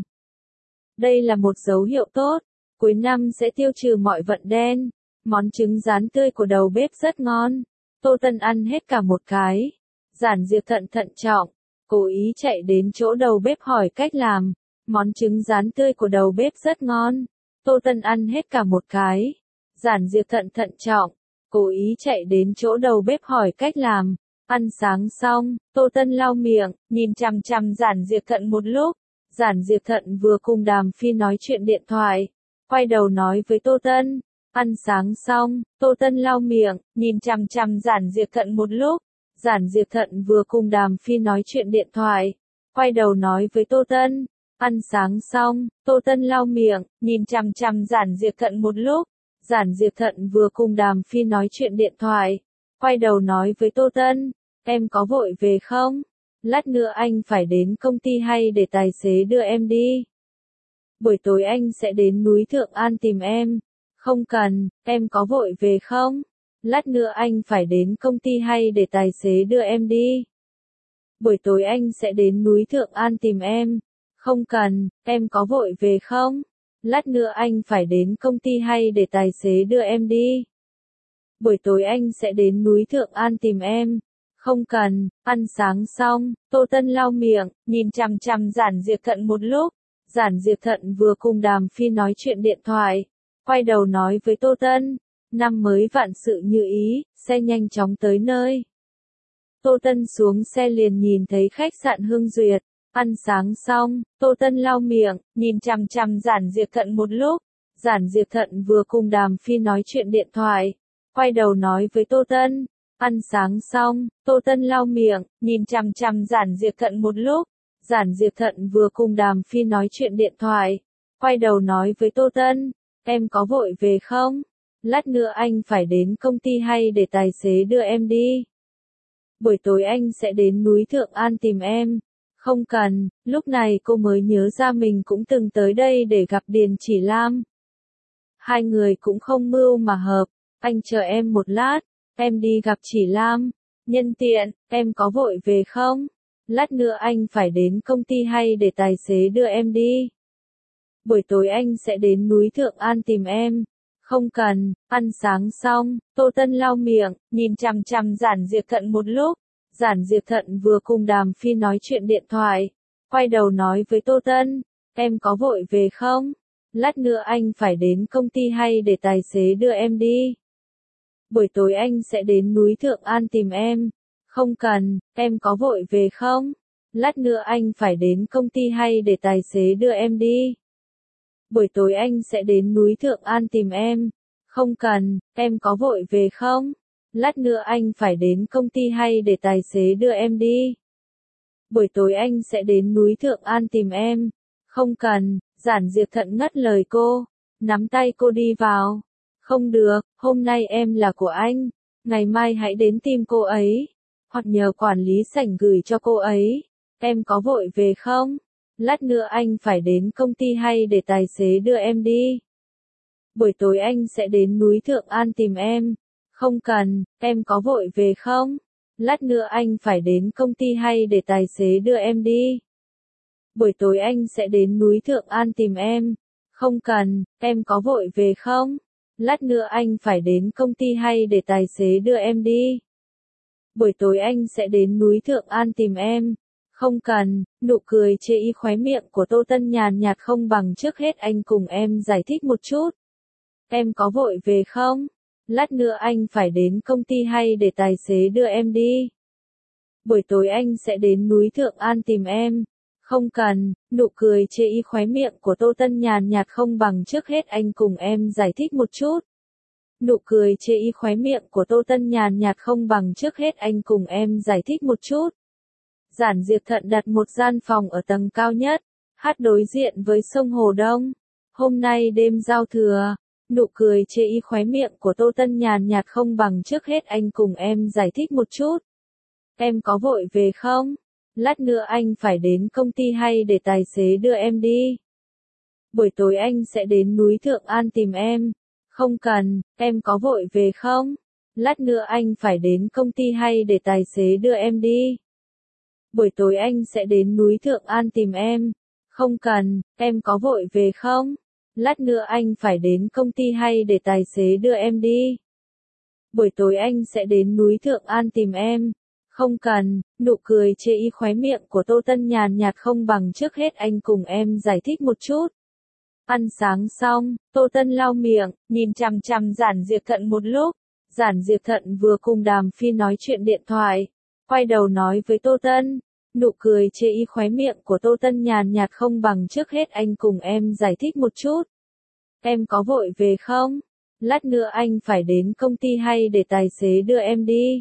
Speaker 1: Đây là một dấu hiệu tốt, cuối năm sẽ tiêu trừ mọi vận đen. Món trứng rán tươi của đầu bếp rất ngon. Tô Tân ăn hết cả một cái. Giản Diệp Thận thận trọng, cố ý chạy đến chỗ đầu bếp hỏi cách làm. Món trứng rán tươi của đầu bếp rất ngon. Tô Tân ăn hết cả một cái. Giản Diệp Thận thận trọng, cố ý chạy đến chỗ đầu bếp hỏi cách làm. Ăn sáng xong, Tô Tân lau miệng, nhìn chằm chằm Giản Diệp Thận một lúc. Giản Diệp Thận vừa cùng Đàm Phi nói chuyện điện thoại, quay đầu nói với Tô Tân. Ăn sáng xong, Tô Tân lau miệng, nhìn chằm chằm Giản Diệp Thận một lúc. Giản Diệp Thận vừa cùng Đàm Phi nói chuyện điện thoại, quay đầu nói với Tô Tân. Ăn sáng xong, Tô Tân lau miệng, nhìn chằm chằm Giản Diệp Thận một lúc. Giản Diệp Thận vừa cùng Đàm Phi nói chuyện điện thoại, quay đầu nói với Tô Tân. Em có vội về không? Lát nữa anh phải đến công ty hay để tài xế đưa em đi? Buổi tối anh sẽ đến núi Thượng An tìm em. Không cần, em có vội về không? Lát nữa anh phải đến công ty hay để tài xế đưa em đi? Buổi tối anh sẽ đến núi Thượng An tìm em. Không cần, em có vội về không? Lát nữa anh phải đến công ty hay để tài xế đưa em đi? Buổi tối anh sẽ đến núi Thượng An tìm em. Không cần. Ăn sáng xong, Tô Tân lau miệng, nhìn chằm chằm Giản Diệp Thận một lúc. Giản Diệp Thận vừa cùng Đàm Phi nói chuyện điện thoại, quay đầu nói với Tô Tân. Năm mới vạn sự như ý, xe nhanh chóng tới nơi. Tô Tân xuống xe liền nhìn thấy khách sạn Hương Duyệt. Ăn sáng xong, Tô Tân lau miệng, nhìn chằm chằm Giản Diệp Thận một lúc. Giản Diệp Thận vừa cùng Đàm Phi nói chuyện điện thoại, quay đầu nói với Tô Tân. Ăn sáng xong, Tô Tân lau miệng, nhìn chằm chằm Giản Diệp Thận một lúc. Giản Diệp Thận vừa cùng Đàm Phi nói chuyện điện thoại, quay đầu nói với Tô Tân. Em có vội về không? Lát nữa anh phải đến công ty hay để tài xế đưa em đi? Buổi tối anh sẽ đến núi Thượng An tìm em. Không cần. Lúc này cô mới nhớ ra mình cũng từng tới đây để gặp Điền Chỉ Lam. Hai người cũng không mưu mà hợp. Anh chờ em một lát, em đi gặp Chỉ Lam. Nhân tiện, em có vội về không? Lát nữa anh phải đến công ty hay để tài xế đưa em đi? Buổi tối anh sẽ đến núi Thượng An tìm em. Không cần. Ăn sáng xong, Tô Tân lau miệng, nhìn chằm chằm Giản Diệp Thận một lúc. Giản Diệp Thận vừa cùng Đàm Phi nói chuyện điện thoại, quay đầu nói với Tô Tân. Em có vội về không? Lát nữa anh phải đến công ty hay để tài xế đưa em đi? Buổi tối anh sẽ đến núi Thượng An tìm em. Không cần. Em có vội về không? Lát nữa anh phải đến công ty hay để tài xế đưa em đi? Buổi tối anh sẽ đến núi Thượng An tìm em. Không cần. Em có vội về không? Lát nữa anh phải đến công ty hay để tài xế đưa em đi? Buổi tối anh sẽ đến núi Thượng An tìm em. Không cần. Giản Diệp Thận ngắt lời cô, nắm tay cô đi vào. Không được, hôm nay em là của anh. Ngày mai hãy đến tìm cô ấy. Hoặc nhờ quản lý sảnh gửi cho cô ấy. Em có vội về không? Lát nữa anh phải đến công ty hay để tài xế đưa em đi? Buổi tối anh sẽ đến núi Thượng An tìm em. Không cần. Em có vội về không? Lát nữa anh phải đến công ty hay để tài xế đưa em đi? Buổi tối anh sẽ đến núi Thượng An tìm em. Không cần. Em có vội về không? Lát nữa anh phải đến công ty hay để tài xế đưa em đi? Buổi tối anh sẽ đến núi Thượng An tìm em. Không cần, nụ cười chê y khóe miệng của Tô Tân nhàn nhạt không bằng trước hết anh cùng em giải thích một chút. Em có vội về không? Lát nữa anh phải đến công ty hay để tài xế đưa em đi? Buổi tối anh sẽ đến núi Thượng An tìm em. Không cần, nụ cười chê y khóe miệng của Tô Tân nhàn nhạt không bằng trước hết anh cùng em giải thích một chút. Nụ cười chê y khóe miệng của Tô Tân nhàn nhạt không bằng trước hết anh cùng em giải thích một chút. Giản Diệp Thận đặt một gian phòng ở tầng cao nhất, hát đối diện với sông Hồ Đông. Hôm nay đêm giao thừa, nụ cười chê y khóe miệng của Tô Tân nhàn nhạt không bằng trước hết anh cùng em giải thích một chút. Em có vội về không? Lát nữa anh phải đến công ty hay để tài xế đưa em đi? Buổi tối anh sẽ đến núi Thượng An tìm em. Không cần, em có vội về không? Lát nữa anh phải đến công ty hay để tài xế đưa em đi? Buổi tối anh sẽ đến núi Thượng An tìm em. Không cần, em có vội về không? Lát nữa anh phải đến công ty hay để tài xế đưa em đi? Buổi tối anh sẽ đến núi Thượng An tìm em. Không cần, nụ cười chê y khóe miệng của Tô Tân nhàn nhạt không bằng trước hết anh cùng em giải thích một chút. Ăn sáng xong, Tô Tân lau miệng, nhìn chằm chằm Giản Diệp Thận một lúc. Giản Diệp Thận vừa cùng Đàm Phi nói chuyện điện thoại, quay đầu nói với Tô Tân. Nụ cười chê y khóe miệng của Tô Tân nhàn nhạt không bằng trước hết anh cùng em giải thích một chút. Em có vội về không? Lát nữa anh phải đến công ty hay để tài xế đưa em đi?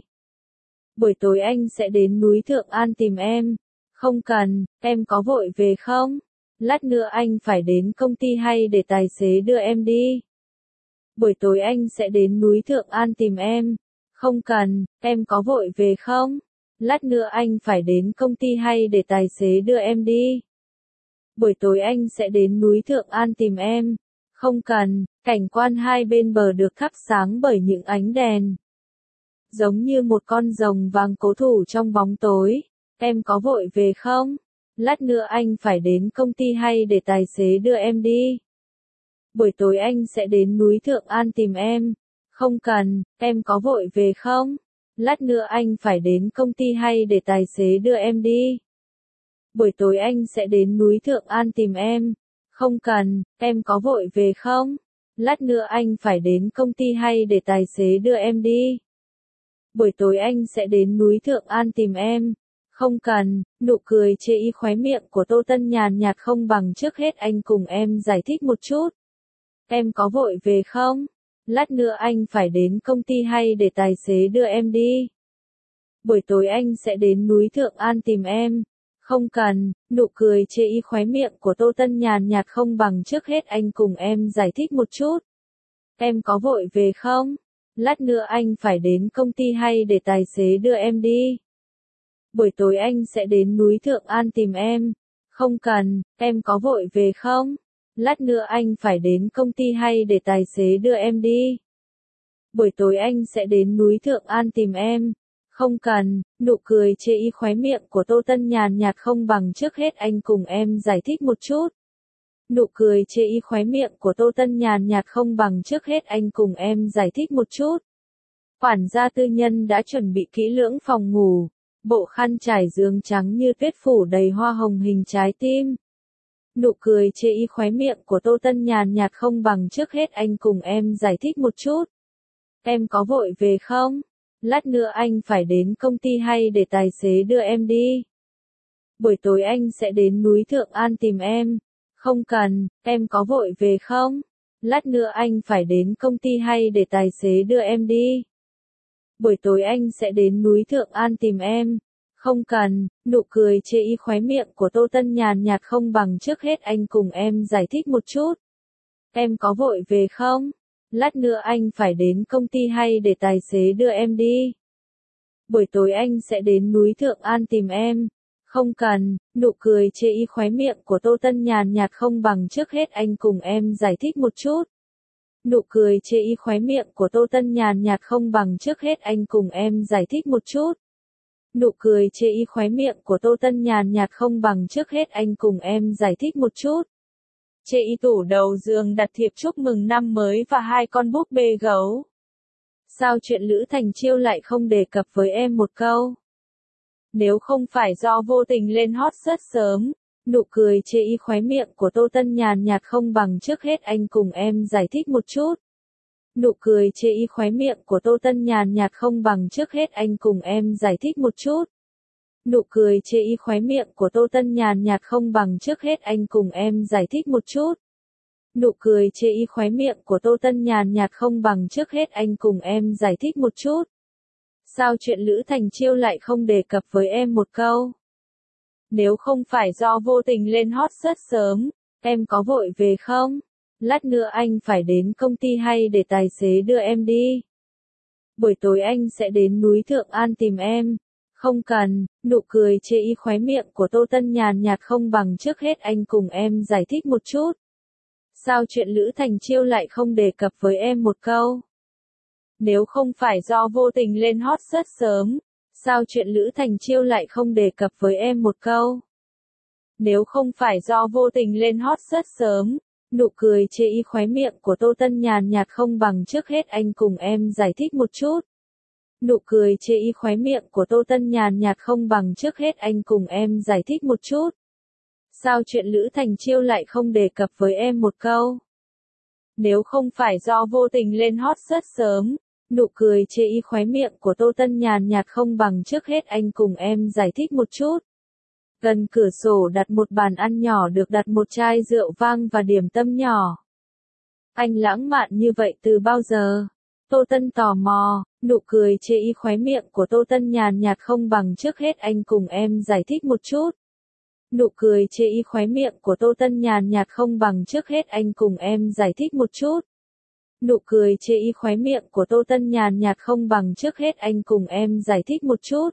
Speaker 1: Buổi tối anh sẽ đến núi Thượng An tìm em. Không cần, em có vội về không? Lát nữa anh phải đến công ty hay để tài xế đưa em đi? Buổi tối anh sẽ đến núi Thượng An tìm em. Không cần, em có vội về không? Lát nữa anh phải đến công ty hay để tài xế đưa em đi? Buổi tối anh sẽ đến núi Thượng An tìm em. Không cần, cảnh quan hai bên bờ được thắp sáng bởi những ánh đèn. Giống như một con rồng vàng cố thủ trong bóng tối. Em có vội về không? Lát nữa anh phải đến công ty hay để tài xế đưa em đi? Buổi tối anh sẽ đến núi Thượng An tìm em. Không cần, em có vội về không? Lát nữa anh phải đến công ty hay để tài xế đưa em đi? Buổi tối anh sẽ đến núi Thượng An tìm em. Không cần, em có vội về không? Lát nữa anh phải đến công ty hay để tài xế đưa em đi? Buổi tối anh sẽ đến núi Thượng An tìm em. Không cần, nụ cười chê y khóe miệng của Tô Tân nhàn nhạt không bằng trước hết anh cùng em giải thích một chút. Em có vội về không? Lát nữa anh phải đến công ty hay để tài xế đưa em đi? Buổi tối anh sẽ đến núi Thượng An tìm em. Không cần, nụ cười chê y khóe miệng của Tô Tân nhàn nhạt không bằng trước hết anh cùng em giải thích một chút. Em có vội về không? Lát nữa anh phải đến công ty hay để tài xế đưa em đi? Buổi tối anh sẽ đến núi Thượng An tìm em. Không cần, em có vội về không? Lát nữa anh phải đến công ty hay để tài xế đưa em đi? Buổi tối anh sẽ đến núi Thượng An tìm em. Không cần, nụ cười chê y khóe miệng của Tô Tân nhàn nhạt không bằng trước hết anh cùng em giải thích một chút. Nụ cười chê y khóe miệng của Tô Tân nhàn nhạt không bằng trước hết anh cùng em giải thích một chút. Quản gia tư nhân đã chuẩn bị kỹ lưỡng phòng ngủ, bộ khăn trải giường trắng như tuyết phủ đầy hoa hồng hình trái tim. Nụ cười chê y khóe miệng của Tô Tân nhàn nhạt không bằng trước hết anh cùng em giải thích một chút. Em có vội về không? Lát nữa anh phải đến công ty hay để tài xế đưa em đi? Buổi tối anh sẽ đến núi Thượng An tìm em. Không cần, em có vội về không? Lát nữa anh phải đến công ty hay để tài xế đưa em đi? Buổi tối anh sẽ đến núi Thượng An tìm em. Không cần, nụ cười chê y khóe miệng của Tô Tân nhàn nhạt không bằng trước hết anh cùng em giải thích một chút. Em có vội về không? Lát nữa anh phải đến công ty hay để tài xế đưa em đi? Buổi tối anh sẽ đến núi Thượng An tìm em. Không cần, nụ cười chê y khóe miệng của Tô Tân nhàn nhạt không bằng trước hết anh cùng em giải thích một chút. Nụ cười chê y khóe miệng của Tô Tân nhàn nhạt không bằng trước hết anh cùng em giải thích một chút. Nụ cười chê y khóe miệng của Tô Tân nhàn nhạt không bằng trước hết anh cùng em giải thích một chút. Chê y tủ đầu giường đặt thiệp chúc mừng năm mới và hai con búp bê gấu. Sao chuyện Lữ Thành Chiêu lại không đề cập với em một câu? Nếu không phải do vô tình lên hot rất sớm, nụ cười chê y khóe miệng của Tô Tân nhàn nhạt không bằng trước hết anh cùng em giải thích một chút. Nụ cười chê y khóe miệng của Tô Tân nhàn nhạt không bằng trước hết anh cùng em giải thích một chút. Nụ cười chê y khóe miệng của Tô Tân nhàn nhạt không bằng trước hết anh cùng em giải thích một chút. Nụ cười chê y khóe miệng của Tô Tân nhàn nhạt không bằng trước hết anh cùng em giải thích một chút. Sao chuyện Lữ Thành Chiêu lại không đề cập với em một câu? Nếu không phải do vô tình lên hot rất sớm, em có vội về không? Lát nữa anh phải đến công ty hay để tài xế đưa em đi? Buổi tối anh sẽ đến núi Thượng An tìm em. Không cần, nụ cười chê y khóe miệng của Tô Tân nhàn nhạt không bằng trước hết anh cùng em giải thích một chút. Sao chuyện Lữ Thành Chiêu lại không đề cập với em một câu? Nếu không phải do vô tình lên hot rất sớm, sao chuyện Lữ Thành Chiêu lại không đề cập với em một câu? Nếu không phải do vô tình lên hot rất sớm, nụ cười chê y khóe miệng của Tô Tân nhàn nhạt không bằng trước hết anh cùng em giải thích một chút. Nụ cười chê y khóe miệng của Tô Tân nhàn nhạt không bằng trước hết anh cùng em giải thích một chút. Sao chuyện Lữ Thành Chiêu lại không đề cập với em một câu? Nếu không phải do vô tình lên hot rất sớm, nụ cười chê y khóe miệng của Tô Tân nhàn nhạt không bằng trước hết anh cùng em giải thích một chút. Gần cửa sổ đặt một bàn ăn nhỏ được đặt một chai rượu vang và điểm tâm nhỏ. Anh lãng mạn như vậy từ bao giờ? Tô Tân tò mò, nụ cười chê y khóe miệng của Tô Tân nhàn nhạt không bằng trước hết anh cùng em giải thích một chút. Nụ cười chê y khóe miệng của Tô Tân nhàn nhạt không bằng trước hết anh cùng em giải thích một chút. Nụ cười chê y khóe miệng của Tô Tân nhàn nhạt không bằng trước hết anh cùng em giải thích một chút.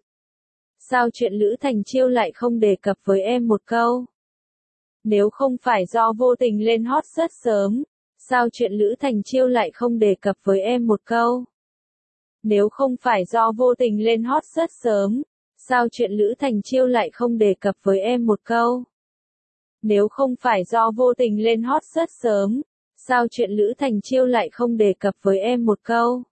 Speaker 1: Sao chuyện Lữ Thành Chiêu lại không đề cập với em một câu? Nếu không phải do vô tình lên hot rất sớm, sao chuyện Lữ Thành Chiêu lại không đề cập với em một câu? Nếu không phải do vô tình lên hot rất sớm, sao chuyện Lữ Thành Chiêu lại không đề cập với em một câu? Nếu không phải do vô tình lên hot rất sớm, sao chuyện Lữ Thành Chiêu lại không đề cập với em một câu?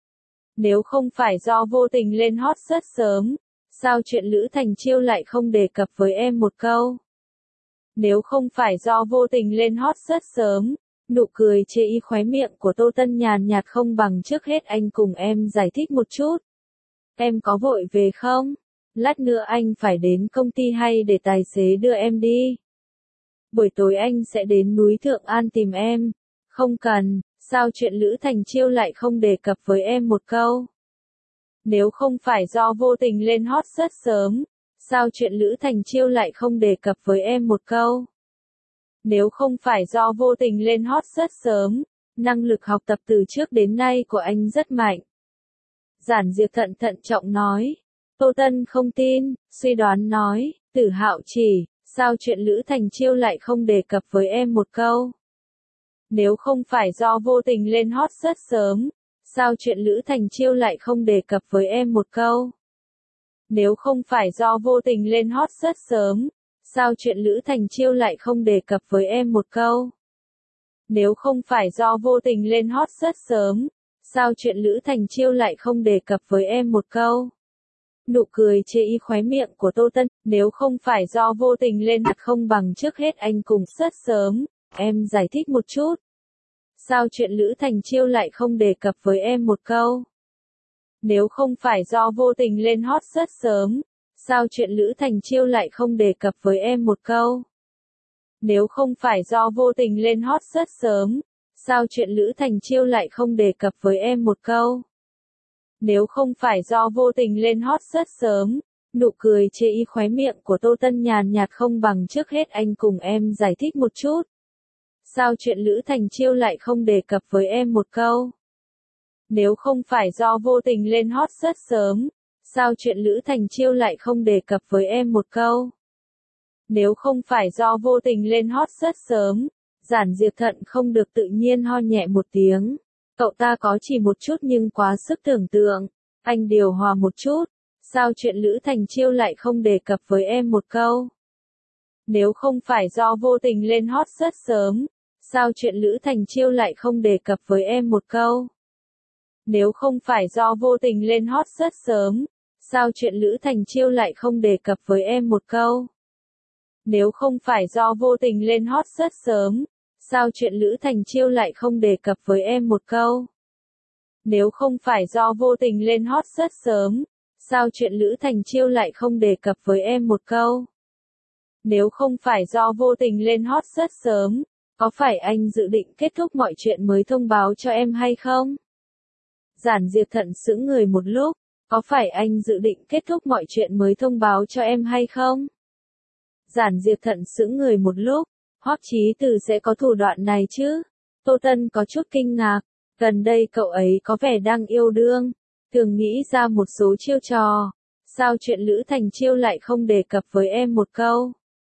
Speaker 1: Nếu không phải do vô tình lên hot rất sớm, sao chuyện Lữ Thành Chiêu lại không đề cập với em một câu? Nếu không phải do vô tình lên hot rất sớm, nụ cười chê y khóe miệng của Tô Tân nhàn nhạt không bằng trước hết anh cùng em giải thích một chút. Em có vội về không? Lát nữa anh phải đến công ty hay để tài xế đưa em đi? Buổi tối anh sẽ đến núi Thượng An tìm em. Không cần, sao chuyện Lữ Thành Chiêu lại không đề cập với em một câu? Nếu không phải do vô tình lên hot rất sớm, sao chuyện Lữ Thành Chiêu lại không đề cập với em một câu? Nếu không phải do vô tình lên hot rất sớm, năng lực học tập từ trước đến nay của anh rất mạnh. Giản Diệp thận thận trọng nói. Tô Tân không tin, suy đoán nói, Tử Hạo chỉ, sao chuyện Lữ Thành Chiêu lại không đề cập với em một câu? Nếu không phải do vô tình lên hot rất sớm, sao chuyện Lữ Thành Chiêu lại không đề cập với em một câu? Nếu không phải do vô tình lên hot rất sớm, sao chuyện Lữ Thành Chiêu lại không đề cập với em một câu? Nếu không phải do vô tình lên hot rất sớm, sao chuyện Lữ Thành Chiêu lại không đề cập với em một câu? Nụ cười chê y khóe miệng của Tô Tân, nếu không phải do vô tình lên hot không bằng trước hết anh cùng rất sớm, em giải thích một chút. Sao chuyện Lữ Thành Chiêu lại không đề cập với em một câu? Nếu không phải do vô tình lên hot rất sớm, sao chuyện Lữ Thành Chiêu lại không đề cập với em một câu? Nếu không phải do vô tình lên hot rất sớm, sao chuyện Lữ Thành Chiêu lại không đề cập với em một câu? Nếu không phải do vô tình lên hot rất sớm, nụ cười chê y khóe miệng của Tô Tân nhàn nhạt không bằng trước hết anh cùng em giải thích một chút. Sao chuyện Lữ Thành Chiêu lại không đề cập với em một câu? Nếu không phải do vô tình lên hot rất sớm, sao chuyện Lữ Thành Chiêu lại không đề cập với em một câu? Nếu không phải do vô tình lên hot rất sớm, Giản Diệp thận không được tự nhiên ho nhẹ một tiếng. Cậu ta có chỉ một chút nhưng quá sức tưởng tượng. Anh điều hòa một chút. Sao chuyện Lữ Thành Chiêu lại không đề cập với em một câu? Nếu không phải do vô tình lên hot rất sớm, sao chuyện Lữ Thành Chiêu lại không đề cập với em một câu? Nếu không phải do vô tình lên hot rất sớm, sao chuyện Lữ Thành Chiêu lại không đề cập với em một câu? Nếu không phải do vô tình lên hot rất sớm, sao chuyện Lữ Thành Chiêu lại không đề cập với em một câu? Nếu không phải do vô tình lên hot rất sớm, sao chuyện Lữ Thành Chiêu lại không đề cập với em một câu? Nếu không phải do vô tình lên hot rất sớm, có phải anh dự định kết thúc mọi chuyện mới thông báo cho em hay không? Giản Diệp Thận sững người một lúc, có phải anh dự định kết thúc mọi chuyện mới thông báo cho em hay không? Giản Diệp Thận sững người một lúc, Hoắc Chí Từ sẽ có thủ đoạn này chứ? Tô Tân có chút kinh ngạc, gần đây cậu ấy có vẻ đang yêu đương, thường nghĩ ra một số chiêu trò, sao chuyện Lữ Thành Chiêu lại không đề cập với em một câu?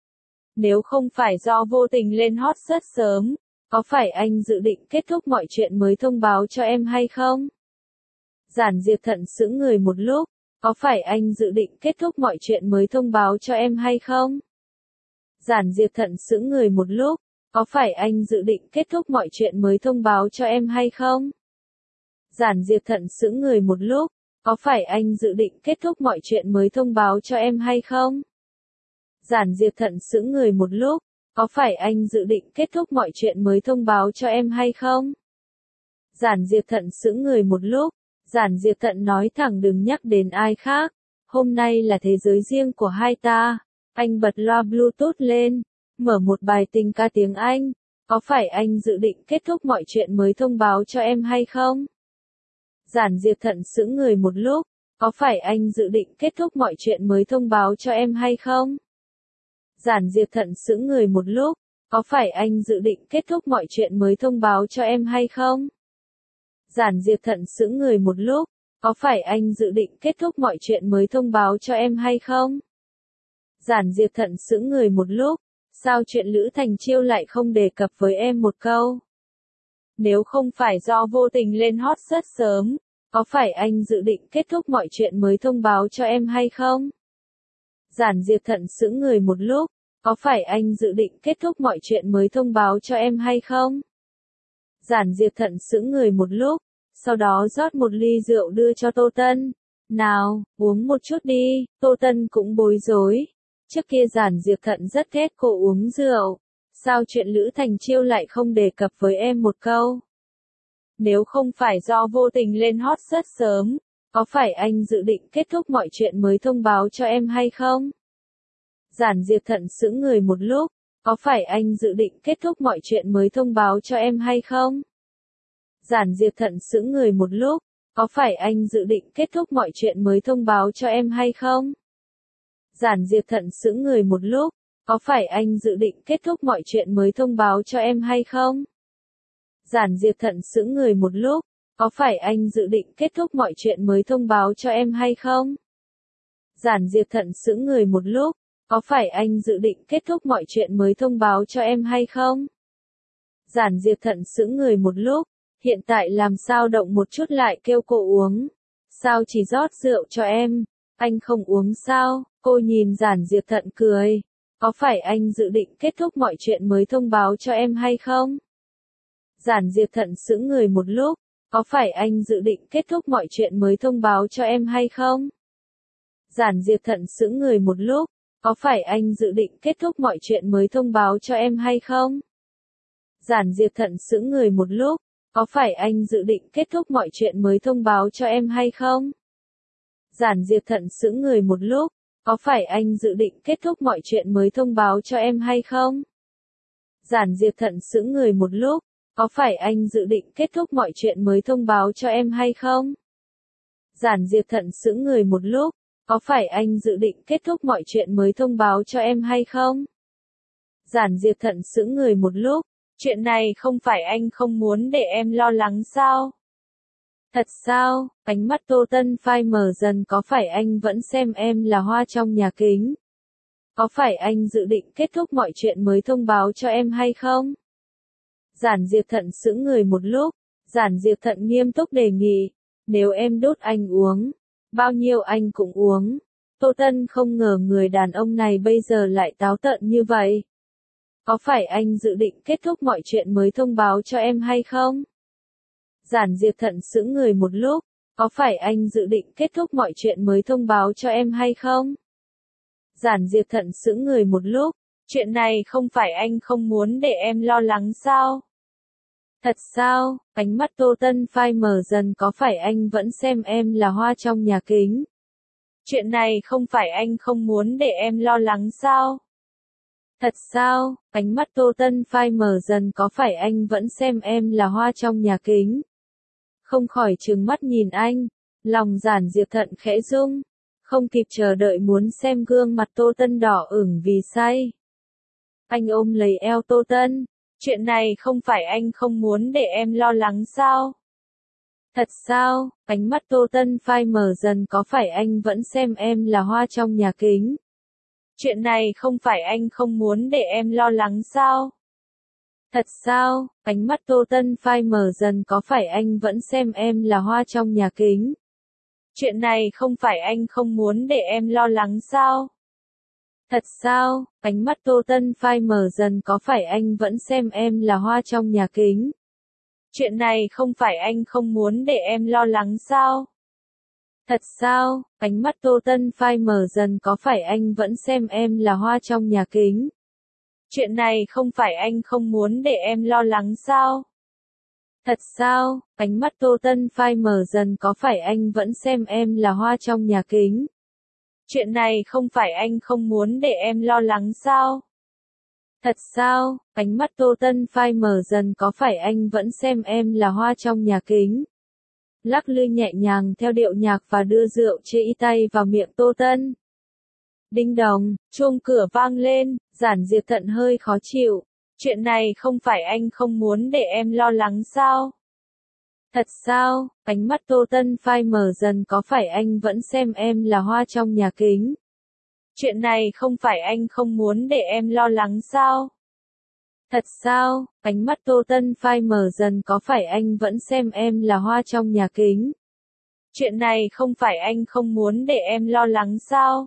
Speaker 1: Nếu không phải do vô tình lên hot rất sớm, có phải anh dự định kết thúc mọi chuyện mới thông báo cho em hay không? Giản Diệp Thận sững người một lúc, có phải anh dự định kết thúc mọi chuyện mới thông báo cho em hay không? Giản Diệp Thận sững người một lúc, có phải anh dự định kết thúc mọi chuyện mới thông báo cho em hay không? Giản Diệp Thận sững người một lúc, có phải anh dự định kết thúc mọi chuyện mới thông báo cho em hay không? Giản Diệp Thận sững người một lúc, có phải anh dự định kết thúc mọi chuyện mới thông báo cho em hay không? Giản Diệp Thận sững người một lúc, Giản Diệp Thận nói thẳng đừng nhắc đến ai khác, hôm nay là thế giới riêng của hai ta. Anh bật loa Bluetooth lên, mở một bài tình ca tiếng Anh, có phải anh dự định kết thúc mọi chuyện mới thông báo cho em hay không? Giản Diệp Thận sững người một lúc, có phải anh dự định kết thúc mọi chuyện mới thông báo cho em hay không? Giản Diệp Thận sững người một lúc, có phải anh dự định kết thúc mọi chuyện mới thông báo cho em hay không? Giản Diệp Thận sững người một lúc, có phải anh dự định kết thúc mọi chuyện mới thông báo cho em hay không? Giản Diệp Thận sững người một lúc, sao chuyện Lữ Thành Chiêu lại không đề cập với em một câu? Nếu không phải do vô tình lên hot rất sớm, có phải anh dự định kết thúc mọi chuyện mới thông báo cho em hay không? Giản Diệp Thận sững người một lúc, có phải anh dự định kết thúc mọi chuyện mới thông báo cho em hay không? Giản Diệp Thận sững người một lúc, sau đó rót một ly rượu đưa cho Tô Tân. Nào, uống một chút đi, Tô Tân cũng bối rối. Trước kia Giản Diệp Thận rất ghét cô uống rượu, sao chuyện Lữ Thành Chiêu lại không đề cập với em một câu? Nếu không phải do vô tình lên hot rất sớm, có phải anh dự định kết thúc mọi chuyện mới thông báo cho em hay không? Giản Diệp Thận sững người một lúc, có phải anh dự định kết thúc mọi chuyện mới thông báo cho em hay không? Giản Diệp Thận sững người một lúc, có phải anh dự định kết thúc mọi chuyện mới thông báo cho em hay không? Giản Diệp Thận sững người một lúc, có phải anh dự định kết thúc mọi chuyện mới thông báo cho em hay không? Giản Diệp Thận sững người một lúc, có phải anh dự định kết thúc mọi chuyện mới thông báo cho em hay không? Giản Diệp Thận sững người một lúc, có phải anh dự định kết thúc mọi chuyện mới thông báo cho em hay không? Giản Diệp Thận sững người một lúc, hiện tại làm sao động một chút lại kêu cô uống? Sao chỉ rót rượu cho em? Anh không uống sao? Cô nhìn Giản Diệp Thận cười. Có phải anh dự định kết thúc mọi chuyện mới thông báo cho em hay không? Giản Diệp Thận sững người một lúc, có phải anh dự định kết thúc mọi chuyện mới thông báo cho em hay không? Giản Diệp Thận sững người một lúc, có phải anh dự định kết thúc mọi chuyện mới thông báo cho em hay không? Giản Diệp Thận sững người một lúc, có phải anh dự định kết thúc mọi chuyện mới thông báo cho em hay không? Giản Diệp Thận sững người một lúc, có phải anh dự định kết thúc mọi chuyện mới thông báo cho em hay không? Giản Diệp Thận sững người một lúc, có phải anh dự định kết thúc mọi chuyện mới thông báo cho em hay không? Giản Diệp Thận sững người một lúc, có phải anh dự định kết thúc mọi chuyện mới thông báo cho em hay không? Giản Diệp Thận sững người một lúc, chuyện này không phải anh không muốn để em lo lắng sao? Thật sao? Ánh mắt Tô Tân phai mờ dần, có phải anh vẫn xem em là hoa trong nhà kính? Có phải anh dự định kết thúc mọi chuyện mới thông báo cho em hay không? Giản Diệp Thận sững người một lúc, Giản Diệp Thận nghiêm túc đề nghị, nếu em đốt anh uống, bao nhiêu anh cũng uống. Tô Tân không ngờ người đàn ông này bây giờ lại táo tợn như vậy. Có phải anh dự định kết thúc mọi chuyện mới thông báo cho em hay không? Giản Diệp Thận sững người một lúc, Có phải anh dự định kết thúc mọi chuyện mới thông báo cho em hay không? Giản Diệp Thận sững người một lúc. Chuyện này không phải anh không muốn để em lo lắng sao? Thật sao? Ánh mắt Tô Tân phai mờ dần, có phải anh vẫn xem em là hoa trong nhà kính? Chuyện này không phải anh không muốn để em lo lắng sao? Thật sao? Ánh mắt Tô Tân phai mờ dần, có phải anh vẫn xem em là hoa trong nhà kính? Không khỏi trừng mắt nhìn anh. Lòng Giản Diệp Thận khẽ rung. Không kịp chờ đợi muốn xem gương mặt Tô Tân đỏ ửng vì say. Anh ôm lấy eo Tô Tân. Chuyện này không phải anh không muốn để em lo lắng sao? Thật sao? Ánh mắt Tô Tân phai mờ dần, có phải anh vẫn xem em là hoa trong nhà kính? Chuyện này không phải anh không muốn để em lo lắng sao? Thật sao? Ánh mắt Tô Tân phai mờ dần, có phải anh vẫn xem em là hoa trong nhà kính? Chuyện này không phải anh không muốn để em lo lắng sao? Thật sao? Ánh mắt Tô Tân phai mờ dần, có phải anh vẫn xem em là hoa trong nhà kính? Chuyện này không phải anh không muốn để em lo lắng sao? Thật sao? Ánh mắt Tô Tân phai mờ dần, có phải anh vẫn xem em là hoa trong nhà kính? Chuyện này không phải anh không muốn để em lo lắng sao? Thật sao? Ánh mắt Tô Tân phai mờ dần, có phải anh vẫn xem em là hoa trong nhà kính? Chuyện này không phải anh không muốn để em lo lắng sao? Thật sao? Ánh mắt Tô Tân phai mờ dần, có phải anh vẫn xem em là hoa trong nhà kính? Lắc lư nhẹ nhàng theo điệu nhạc và đưa rượu chê y tay vào miệng Tô Tân. Đinh đòng, chuông cửa vang lên, Giản Diệp Thận hơi khó chịu. Chuyện này không phải anh không muốn để em lo lắng sao? Thật sao? Ánh mắt Tô Tân phai mờ dần, có phải anh vẫn xem em là hoa trong nhà kính? Chuyện này không phải anh không muốn để em lo lắng sao? Thật sao? Ánh mắt Tô Tân phai mờ dần, có phải anh vẫn xem em là hoa trong nhà kính? Chuyện này không phải anh không muốn để em lo lắng sao?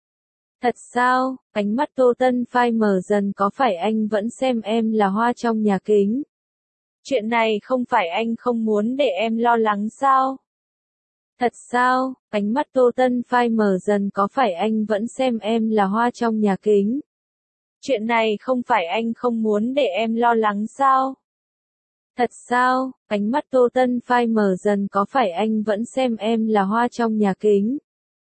Speaker 1: Thật sao? Ánh mắt Tô Tân phai mờ dần, có phải anh vẫn xem em là hoa trong nhà kính? Chuyện này không phải anh không muốn để em lo lắng sao? Thật sao? Ánh mắt Tô Tân phai mờ dần, có phải anh vẫn xem em là hoa trong nhà kính? Chuyện này không phải anh không muốn để em lo lắng sao? Thật sao? Ánh mắt Tô Tân phai mờ dần, có phải anh vẫn xem em là hoa trong nhà kính?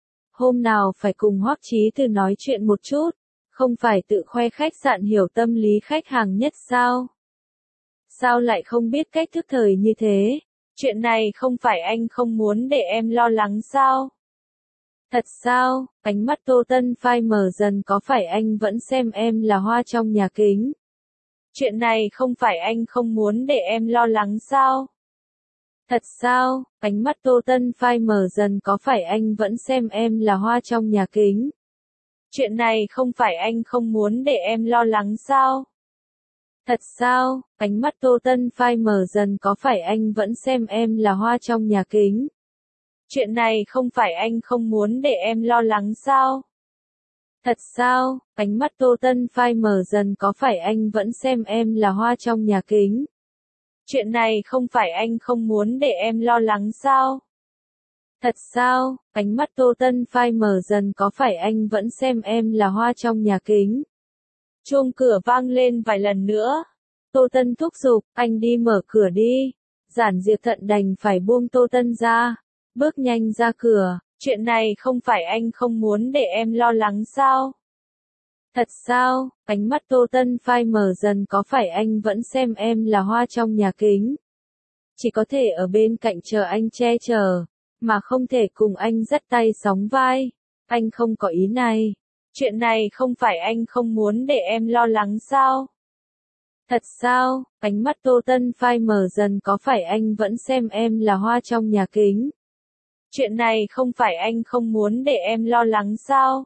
Speaker 1: Hôm nào phải cùng Hoắc Chí Từ nói chuyện một chút, không phải tự khoe khách sạn hiểu tâm lý khách hàng nhất sao? Sao lại không biết cách thức thời như thế? Chuyện này không phải anh không muốn để em lo lắng sao? Thật sao? Ánh mắt Tô Tân phai mờ dần, có phải anh vẫn xem em là hoa trong nhà kính? Chuyện này không phải anh không muốn để em lo lắng sao? Thật sao? Ánh mắt Tô Tân phai mờ dần, có phải anh vẫn xem em là hoa trong nhà kính? Chuyện này không phải anh không muốn để em lo lắng sao? Thật sao? Ánh mắt Tô Tân phai mờ dần, có phải anh vẫn xem em là hoa trong nhà kính? Chuyện này không phải anh không muốn để em lo lắng sao? Thật sao? Ánh mắt Tô Tân phai mờ dần, có phải anh vẫn xem em là hoa trong nhà kính? Chuyện này không phải anh không muốn để em lo lắng sao? Thật sao? Ánh mắt Tô Tân phai mờ dần, có phải anh vẫn xem em là hoa trong nhà kính? Chuông cửa vang lên vài lần nữa. Tô Tân thúc giục, anh đi mở cửa đi. Giản Diệp Thận đành phải buông Tô Tân ra. Bước nhanh ra cửa. Chuyện này không phải anh không muốn để em lo lắng sao? Thật sao? Ánh mắt Tô Tân phai mờ dần, có phải anh vẫn xem em là hoa trong nhà kính? Chỉ có thể ở bên cạnh chờ anh che chở, mà không thể cùng anh dắt tay sóng vai. Anh không có ý này. Chuyện này không phải anh không muốn để em lo lắng sao? Thật sao? Ánh mắt Tô Tân phai mờ dần, có phải anh vẫn xem em là hoa trong nhà kính? Chuyện này không phải anh không muốn để em lo lắng sao?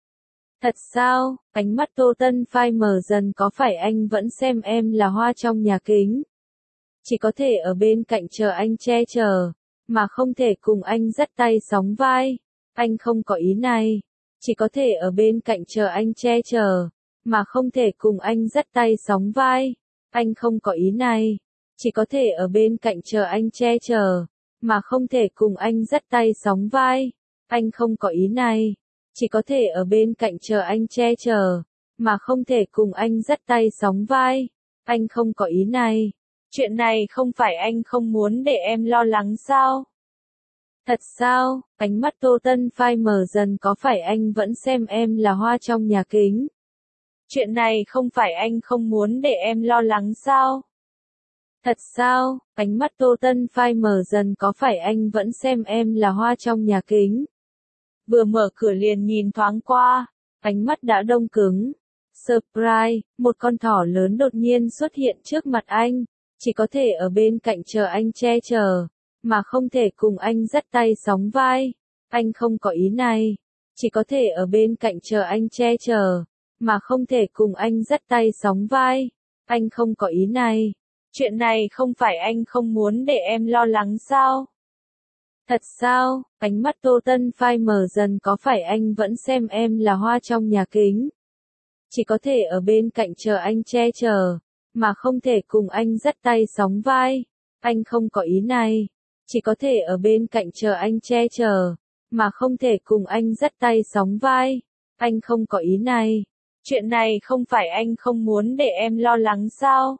Speaker 1: Thật sao? Ánh mắt Tô Tân phai mờ dần, có phải anh vẫn xem em là hoa trong nhà kính? Chỉ có thể ở bên cạnh chờ anh che chở, mà không thể cùng anh dắt tay sóng vai. Anh không có ý này. Chỉ có thể ở bên cạnh chờ anh che chở, mà không thể cùng anh dắt tay sóng vai. Anh không có ý này. Chỉ có thể ở bên cạnh chờ anh che chở, mà không thể cùng anh dắt tay sóng vai. Anh không có ý này, chỉ có thể ở bên cạnh chờ anh che chở, mà không thể cùng anh dắt tay sóng vai. Anh không có ý này. Chuyện này không phải anh không muốn để em lo lắng sao? Thật sao? Ánh mắt Tô Tân phai mờ dần, có phải anh vẫn xem em là hoa trong nhà kính? Chuyện này không phải anh không muốn để em lo lắng sao? Thật sao? Ánh mắt Tô Tân phai mờ dần, có phải anh vẫn xem em là hoa trong nhà kính? Vừa mở cửa liền nhìn thoáng qua, ánh mắt đã đông cứng. Surprise, một con thỏ lớn đột nhiên xuất hiện trước mặt anh, chỉ có thể ở bên cạnh chờ anh che chở, mà không thể cùng anh dắt tay sóng vai. Anh không có ý này, chỉ có thể ở bên cạnh chờ anh che chở, mà không thể cùng anh dắt tay sóng vai. Anh không có ý này. Chuyện này không phải anh không muốn để em lo lắng sao? Thật sao? Ánh mắt Tô Tân phai mờ dần, có phải anh vẫn xem em là hoa trong nhà kính? Chỉ có thể ở bên cạnh chờ anh che chở, mà không thể cùng anh dắt tay sóng vai. Anh không có ý này, chỉ có thể ở bên cạnh chờ anh che chở, mà không thể cùng anh dắt tay sóng vai. Anh không có ý này. Chuyện này không phải anh không muốn để em lo lắng sao?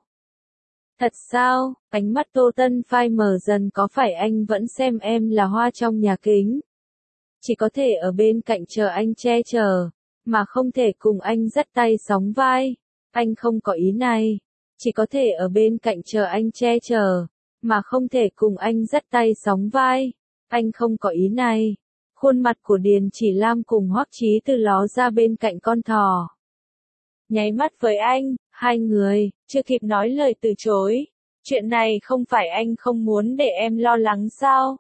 Speaker 1: Thật sao? Ánh mắt Tô Tân phai mờ dần, có phải anh vẫn xem em là hoa trong nhà kính? Chỉ có thể ở bên cạnh chờ anh che chở, mà không thể cùng anh dắt tay sóng vai. Anh không có ý này, chỉ có thể ở bên cạnh chờ anh che chở, mà không thể cùng anh dắt tay sóng vai. Anh không có ý này. Khuôn mặt của Điền Chỉ Lam cùng Hoắc Chí Từ ló ra bên cạnh con thỏ. Nháy mắt với anh, hai người, chưa kịp nói lời từ chối. Chuyện này không phải anh không muốn để em lo lắng sao?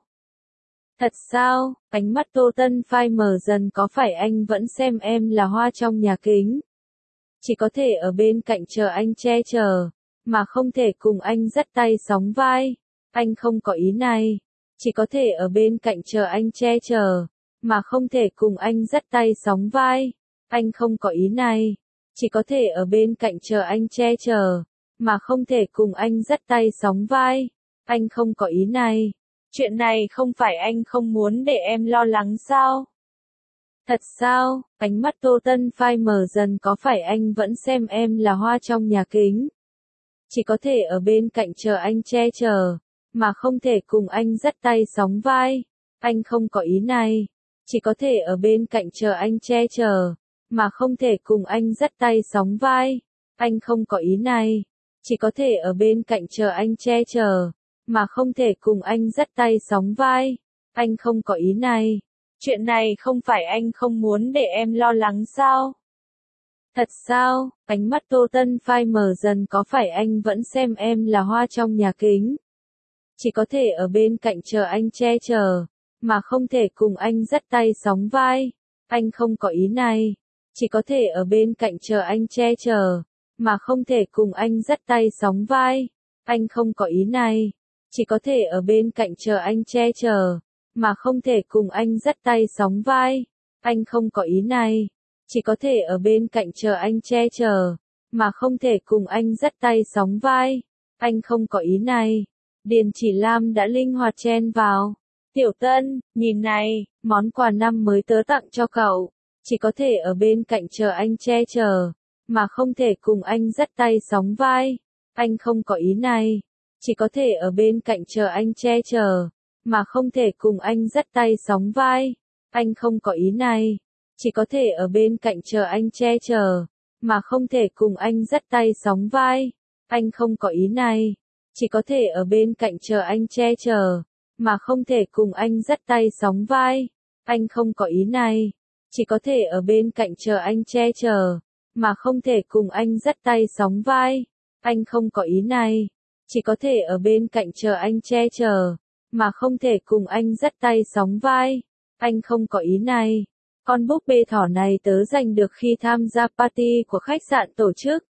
Speaker 1: Thật sao? Ánh mắt Tô Tân phai mờ dần, có phải anh vẫn xem em là hoa trong nhà kính? Chỉ có thể ở bên cạnh chờ anh che chở, mà không thể cùng anh dắt tay sóng vai. Anh không có ý này, chỉ có thể ở bên cạnh chờ anh che chở, mà không thể cùng anh dắt tay sóng vai. Anh không có ý này, chỉ có thể ở bên cạnh chờ anh che chở, mà không thể cùng anh dắt tay sóng vai. Anh không có ý này. Chuyện này không phải anh không muốn để em lo lắng sao? Thật sao? Ánh mắt Tô Tân phai mờ dần, có phải anh vẫn xem em là hoa trong nhà kính? Chỉ có thể ở bên cạnh chờ anh che chở, mà không thể cùng anh dắt tay sóng vai. Anh không có ý này, chỉ có thể ở bên cạnh chờ anh che chở, mà không thể cùng anh dắt tay sóng vai. Anh không có ý này, chỉ có thể ở bên cạnh chờ anh che chở, mà không thể cùng anh dắt tay sóng vai. Anh không có ý này. Chuyện này không phải anh không muốn để em lo lắng sao? Thật sao? Ánh mắt Tô Tân phai mờ dần, có phải anh vẫn xem em là hoa trong nhà kính? Chỉ có thể ở bên cạnh chờ anh che chở, mà không thể cùng anh dắt tay sóng vai. Anh không có ý này, chỉ có thể ở bên cạnh chờ anh che chở, mà không thể cùng anh dắt tay sóng vai. Anh không có ý này, chỉ có thể ở bên cạnh chờ anh che chở, mà không thể cùng anh dắt tay sóng vai. Anh không có ý này, chỉ có thể ở bên cạnh chờ anh che chở, mà không thể cùng anh dắt tay sóng vai. Anh không có ý này. Điền Chỉ Lam đã linh hoạt chen vào. Tiểu Tân, nhìn này, món quà năm mới tớ tặng cho cậu. Chỉ có thể ở bên cạnh chờ anh che chở, mà không thể cùng anh dắt tay sóng vai. Anh không có ý này, chỉ có thể ở bên cạnh chờ anh che chở, mà không thể cùng anh dắt tay sóng vai. Anh không có ý này, chỉ có thể ở bên cạnh chờ anh che chở, mà không thể cùng anh dắt tay sóng vai. Anh không có ý này, chỉ có thể ở bên cạnh chờ anh che chở, mà không thể cùng anh dắt tay sóng vai. Anh không có ý này, chỉ có thể ở bên cạnh chờ anh che chở, mà không thể cùng anh dắt tay sóng vai. Anh không có ý này, chỉ có thể ở bên cạnh chờ anh che chở, mà không thể cùng anh dắt tay sóng vai. Anh không có ý này. Con búp bê thỏ này tớ giành được khi tham gia party của khách sạn tổ chức.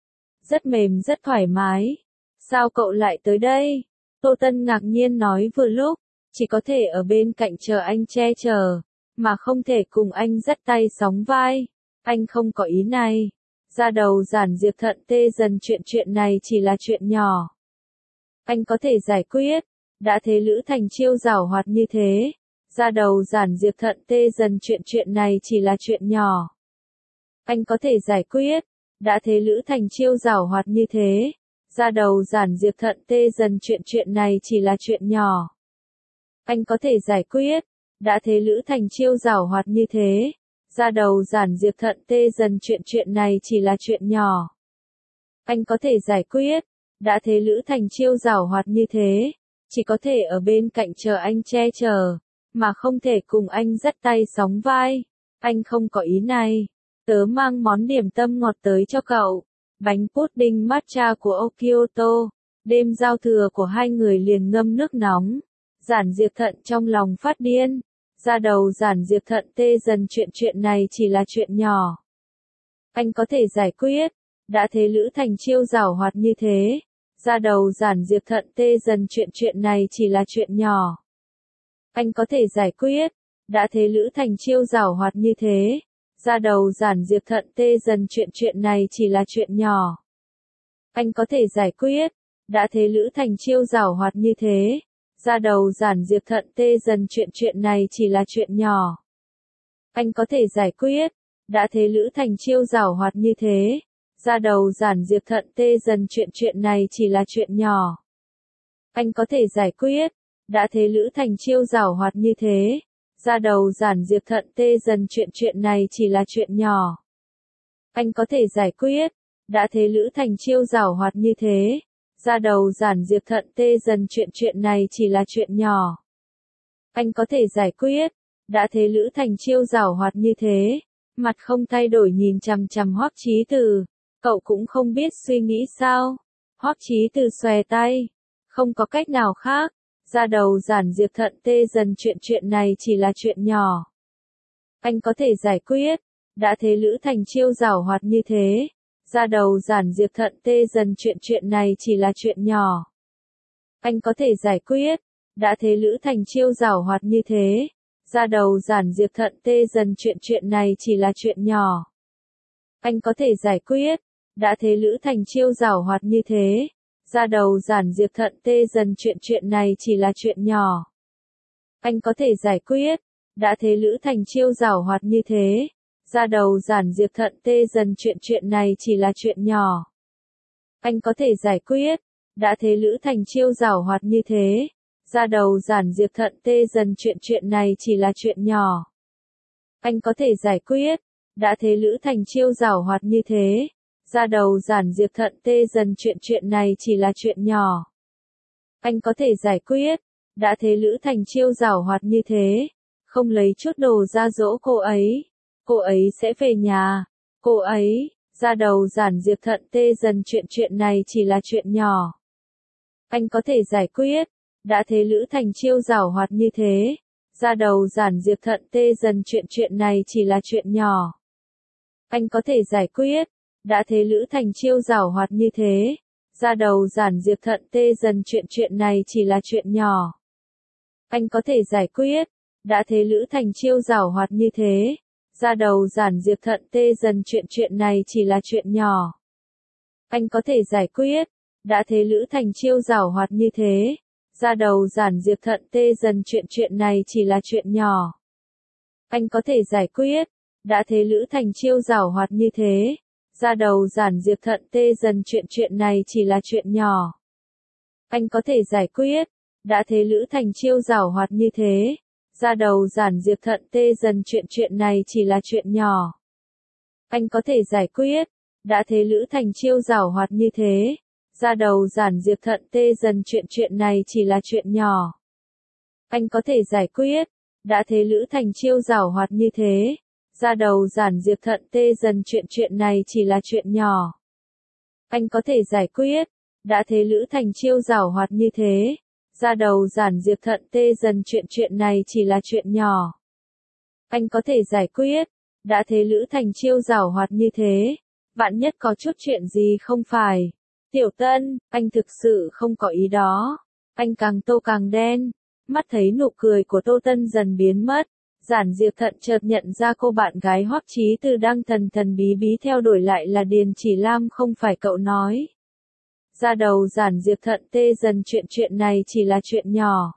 Speaker 1: Rất mềm, rất thoải mái. Sao cậu lại tới đây? Tô Tân ngạc nhiên nói vừa lúc, chỉ có thể ở bên cạnh chờ anh che chở, mà không thể cùng anh dắt tay sóng vai. Anh không có ý này. Da đầu giản Diệp Thận tê dần, chuyện chuyện này chỉ là chuyện nhỏ. Anh có thể giải quyết. đã thế Lữ Thành Chiêu giảo hoạt như thế. Ra đầu Giản Diệp Thận tê dần chuyện chuyện này chỉ là chuyện nhỏ. Anh có thể giải quyết. Đã thế Lữ Thành Chiêu giảo hoạt như thế. Ra đầu Giản Diệp Thận tê dần chuyện chuyện này chỉ là chuyện nhỏ. Anh có thể giải quyết. Đã thế Lữ Thành Chiêu giảo hoạt như thế. Ra đầu Giản Diệp Thận tê dần chuyện chuyện này chỉ là chuyện nhỏ. Anh có thể giải quyết. Đã thế Lữ Thành Chiêu giảo hoạt như thế. Chỉ có thể ở bên cạnh chờ anh che chở, mà không thể cùng anh dắt tay sóng vai. Anh không có ý này. Tớ mang món điểm tâm ngọt tới cho cậu. Bánh pudding matcha của Okyoto. Đêm giao thừa của hai người liền ngâm nước nóng. Giản Diệp Thận trong lòng phát điên. Ra đầu Giản Diệp Thận tê dần chuyện chuyện này chỉ là chuyện nhỏ. Anh có thể giải quyết. Đã thế Lữ Thành Chiêu giảo hoạt như thế. Ra đầu Giản Diệp Thận tê dần chuyện chuyện này chỉ là chuyện nhỏ. Anh có thể giải quyết. Đã thế Lữ Thành Chiêu giảo hoạt như thế. Ra đầu Giản Diệp Thận tê dần chuyện chuyện này chỉ là chuyện nhỏ. Anh có thể giải quyết. Đã thế Lữ Thành Chiêu giảo hoạt như thế. Ra đầu Giản Diệp Thận tê dần chuyện chuyện này chỉ là chuyện nhỏ. Anh có thể giải quyết. Đã thế Lữ Thành Chiêu giảo hoạt như thế. Ra đầu Giản Diệp Thận tê dần chuyện chuyện này chỉ là chuyện nhỏ. Anh có thể giải quyết. Đã thế Lữ Thành Chiêu giảo hoạt như thế. Ra đầu Giản Diệp Thận tê dần chuyện chuyện này chỉ là chuyện nhỏ. Anh có thể giải quyết. Đã thế Lữ Thành Chiêu giảo hoạt như thế. Ra đầu Giản Diệp Thận tê dần chuyện chuyện này chỉ là chuyện nhỏ. Anh có thể giải quyết. Đã thế Lữ Thành Chiêu giảo hoạt như thế. Mặt không thay đổi nhìn chằm chằm Hoắc Chí Từ. Cậu cũng không biết suy nghĩ sao. Hoắc Chí Từ xòe tay. Không có cách nào khác. Ra đầu Giản Diệp Thận tê dần chuyện chuyện này chỉ là chuyện nhỏ. Anh có thể giải quyết. Đã thế Lữ Thành Chiêu giảo hoạt như thế. Ra đầu Giản Diệp Thận tê dần chuyện chuyện này chỉ là chuyện nhỏ. Anh có thể giải quyết. Đã thế Lữ Thành Chiêu giảo hoạt như thế. Ra đầu Giản Diệp Thận tê dần chuyện chuyện này chỉ là chuyện nhỏ. Anh có thể giải quyết. Đã thế Lữ Thành Chiêu giảo hoạt như thế. Ra đầu Giản Diệp Thận tê dần chuyện chuyện này chỉ là chuyện nhỏ. Anh có thể giải quyết. Đã thế Lữ Thành Chiêu giảo hoạt như thế. Ra đầu Giản Diệp Thận tê dần chuyện chuyện này chỉ là chuyện nhỏ. Anh có thể giải quyết. Đã thế Lữ Thành Chiêu giảo hoạt như thế. Ra đầu Giản Diệp Thận tê dần chuyện chuyện này chỉ là chuyện nhỏ. Anh có thể giải quyết. Đã thế Lữ Thành Chiêu giảo hoạt như thế. Ra đầu Giản Diệp Thận tê dần chuyện chuyện này chỉ là chuyện nhỏ. Anh có thể giải quyết. Đã thế Lữ Thành Chiêu giảo hoạt như thế. Không lấy chút đồ ra dỗ cô ấy. Cô ấy sẽ về nhà. Cô ấy. Ra đầu Giản Diệp Thận tê dần chuyện chuyện này chỉ là chuyện nhỏ. Anh có thể giải quyết. Đã thế Lữ Thành Chiêu giảo hoạt như thế. Ra đầu Giản Diệp Thận tê dần chuyện chuyện này chỉ là chuyện nhỏ. Anh có thể giải quyết. Đã thế Lữ Thành Chiêu giảo hoạt như thế. Ra đầu Giản Diệp Thận tê dần chuyện chuyện này chỉ là chuyện nhỏ. Anh có thể giải quyết. Đã thế Lữ Thành Chiêu giảo hoạt như thế. Ra đầu Giản Diệp Thận tê dần chuyện chuyện này chỉ là chuyện nhỏ. Anh có thể giải quyết. Đã thế Lữ Thành Chiêu giảo hoạt như thế. Ra đầu Giản Diệp Thận tê dần chuyện chuyện này chỉ là chuyện nhỏ. Anh có thể giải quyết. Đã thế Lữ Thành Chiêu giảo hoạt như thế. Ra đầu Giản Diệp Thận tê dần chuyện chuyện này chỉ là chuyện nhỏ. Anh có thể giải quyết. Đã thế Lữ Thành Chiêu giảo hoạt như thế. Ra đầu Giản Diệp Thận tê dần chuyện chuyện này chỉ là chuyện nhỏ. Anh có thể giải quyết. Đã thế Lữ Thành Chiêu giảo hoạt như thế. Ra đầu Giản Diệp Thận tê dần chuyện chuyện này chỉ là chuyện nhỏ. Anh có thể giải quyết. Đã thế Lữ Thành Chiêu giảo hoạt như thế. Ra đầu Giản Diệp Thận tê dần chuyện chuyện này chỉ là chuyện nhỏ. Anh có thể giải quyết. Đã thế Lữ Thành Chiêu giảo hoạt như thế. Ra đầu Giản Diệp Thận tê dần chuyện chuyện này chỉ là chuyện nhỏ. Anh có thể giải quyết. Đã thế Lữ Thành Chiêu giảo hoạt như thế. Vạn nhất có chút chuyện gì không phải. Tiểu Tân, anh thực sự không có ý đó. Anh càng tô càng đen. Mắt thấy nụ cười của Tô Tân dần biến mất. Giản Diệp Thận chợt nhận ra cô bạn gái Hoắc Chí Từ đang thần thần bí bí theo đuổi lại là Điền Chỉ Lam không phải cậu nói. Ra đầu Giản Diệp thận tê dần, chuyện chuyện này chỉ là chuyện nhỏ.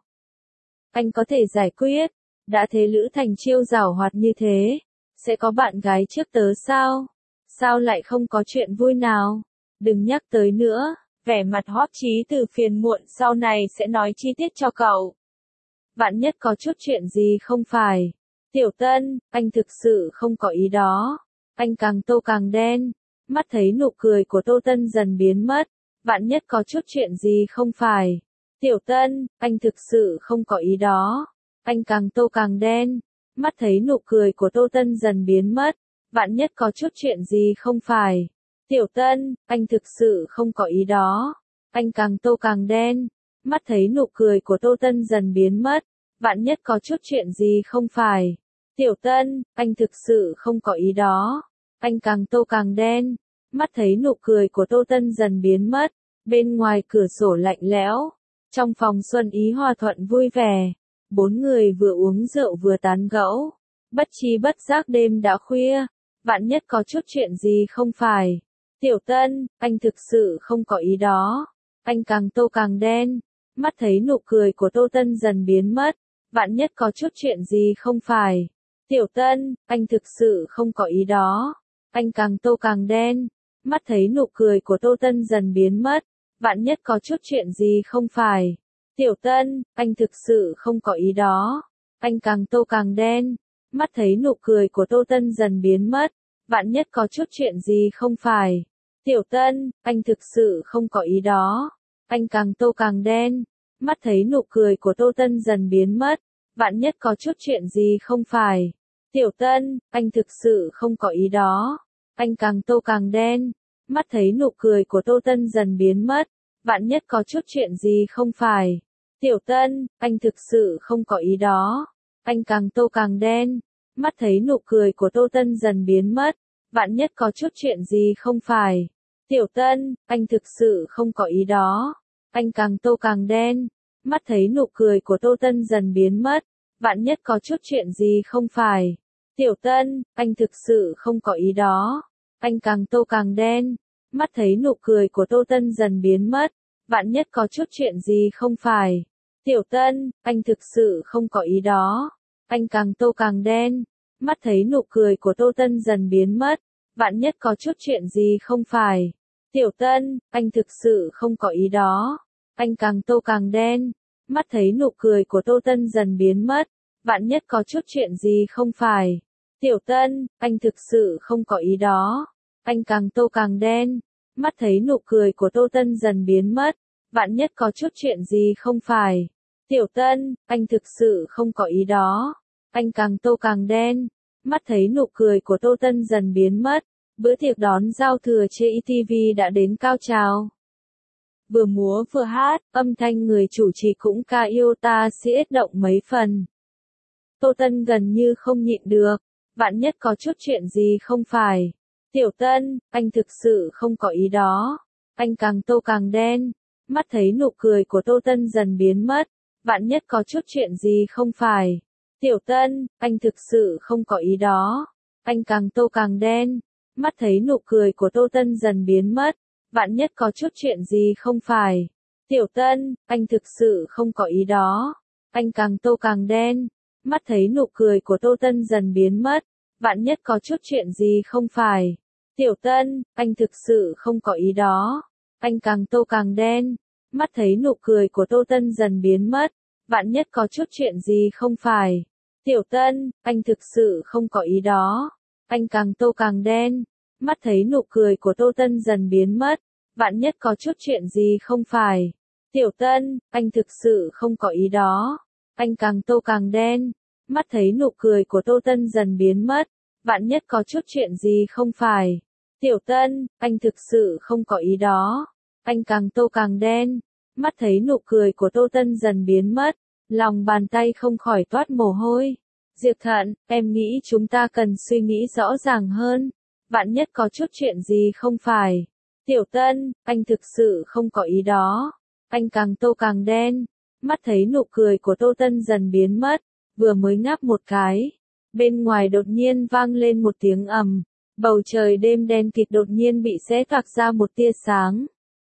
Speaker 1: Anh có thể giải quyết, đã thế Lữ Thành Chiêu giảo hoạt như thế, sẽ có bạn gái trước tớ sao? Sao lại không có chuyện vui nào? Đừng nhắc tới nữa, vẻ mặt Hoắc Chí Từ phiền muộn, sau này sẽ nói chi tiết cho cậu. Vạn nhất có chút chuyện gì không phải. Tiểu Tân, anh thực sự không có ý đó. Anh càng tô càng đen, mắt thấy nụ cười của Tô Tân dần biến mất. Vạn nhất có chút chuyện gì không phải. Tiểu Tân, anh thực sự không có ý đó. Anh càng tô càng đen, mắt thấy nụ cười của Tô Tân dần biến mất. Vạn nhất có chút chuyện gì không phải. Tiểu Tân, anh thực sự không có ý đó. Anh càng tô càng đen, mắt thấy nụ cười của Tô Tân dần biến mất. Vạn nhất có chút chuyện gì không phải. Tiểu Tân, anh thực sự không có ý đó. Anh càng tô càng đen, mắt thấy nụ cười của Tô Tân dần biến mất. Bên ngoài cửa sổ lạnh lẽo, trong phòng Xuân Ý hòa thuận vui vẻ. Bốn người vừa uống rượu vừa tán gẫu. Bất chi bất giác đêm đã khuya. Vạn nhất có chút chuyện gì không phải. Tiểu Tân, anh thực sự không có ý đó. Anh càng tô càng đen, mắt thấy nụ cười của Tô Tân dần biến mất. Vạn nhất có chút chuyện gì không phải. Tiểu Tân, anh thực sự không có ý đó. Anh càng tô càng đen, mắt thấy nụ cười của Tô Tân dần biến mất. Vạn nhất có chút chuyện gì không phải. Tiểu Tân, anh thực sự không có ý đó. Anh càng tô càng đen, mắt thấy nụ cười của Tô Tân dần biến mất. Vạn nhất có chút chuyện gì không phải. Tiểu Tân, anh thực sự không có ý đó. Anh càng tô càng đen, mắt thấy nụ cười của Tô Tân dần biến mất. Vạn nhất có chút chuyện gì không phải. Tiểu Tân, anh thực sự không có ý đó. Anh càng tô càng đen, mắt thấy nụ cười của Tô Tân dần biến mất. Vạn nhất có chút chuyện gì không phải. Tiểu Tân, anh thực sự không có ý đó. Anh càng tô càng đen, mắt thấy nụ cười của Tô Tân dần biến mất. Vạn nhất có chút chuyện gì không phải. Tiểu Tân, anh thực sự không có ý đó. Anh càng tô càng đen, mắt thấy nụ cười của Tô Tân dần biến mất. Vạn nhất có chút chuyện gì không phải. Tiểu Tân, anh thực sự không có ý đó. Anh càng tô càng đen, mắt thấy nụ cười của Tô Tân dần biến mất. Vạn nhất có chút chuyện gì không phải. Tiểu Tân, anh thực sự không có ý đó. Anh càng tô càng đen, mắt thấy nụ cười của Tô Tân dần biến mất. Vạn nhất có chút chuyện gì không phải. Tiểu Tân, anh thực sự không có ý đó. Anh càng tô càng đen, mắt thấy nụ cười của Tô Tân dần biến mất. Vạn nhất có chút chuyện gì không phải. Tiểu Tân, anh thực sự không có ý đó. Anh càng tô càng đen, mắt thấy nụ cười của Tô Tân dần biến mất. Vạn nhất có chút chuyện gì không phải. Tiểu Tân, anh thực sự không có ý đó. Anh càng tô càng đen, mắt thấy nụ cười của Tô Tân dần biến mất. Bữa tiệc đón giao thừa trên i tê vê đã đến cao trào. Vừa múa vừa hát, âm thanh người chủ trì cũng ca yêu ta siết động mấy phần. Tô Tân gần như không nhịn được. Vạn nhất có chút chuyện gì không phải. Tiểu Tân, anh thực sự không có ý đó. Anh càng tô càng đen, mắt thấy nụ cười của Tô Tân dần biến mất. Vạn nhất có chút chuyện gì không phải. Tiểu Tân, anh thực sự không có ý đó. Anh càng tô càng đen, mắt thấy nụ cười của Tô Tân dần biến mất. Vạn nhất có chút chuyện gì không phải. Tiểu Tân, anh thực sự không có ý đó. Anh càng tô càng đen, mắt thấy nụ cười của Tô Tân dần biến mất. Vạn nhất có chút chuyện gì không phải. Tiểu Tân, anh thực sự không có ý đó. Anh càng tô càng đen, mắt thấy nụ cười của Tô Tân dần biến mất. Vạn nhất có chút chuyện gì không phải. Tiểu Tân, anh thực sự không có ý đó. Anh càng tô càng đen, mắt thấy nụ cười của Tô Tân dần biến mất. Vạn nhất có chút chuyện gì không phải. Tiểu Tân, anh thực sự không có ý đó. Anh càng tô càng đen, mắt thấy nụ cười của Tô Tân dần biến mất. Vạn nhất có chút chuyện gì không phải. Tiểu Tân, anh thực sự không có ý đó. Anh càng tô càng đen, mắt thấy nụ cười của Tô Tân dần biến mất. Lòng bàn tay không khỏi toát mồ hôi. Diệp Thận, em nghĩ chúng ta cần suy nghĩ rõ ràng hơn. Vạn nhất có chút chuyện gì không phải. Tiểu Tân, anh thực sự không có ý đó. Anh càng tô càng đen, mắt thấy nụ cười của Tô Tân dần biến mất. Vừa mới ngáp một cái, bên ngoài đột nhiên vang lên một tiếng ầm. Bầu trời đêm đen kịt đột nhiên bị xé toạc ra một tia sáng.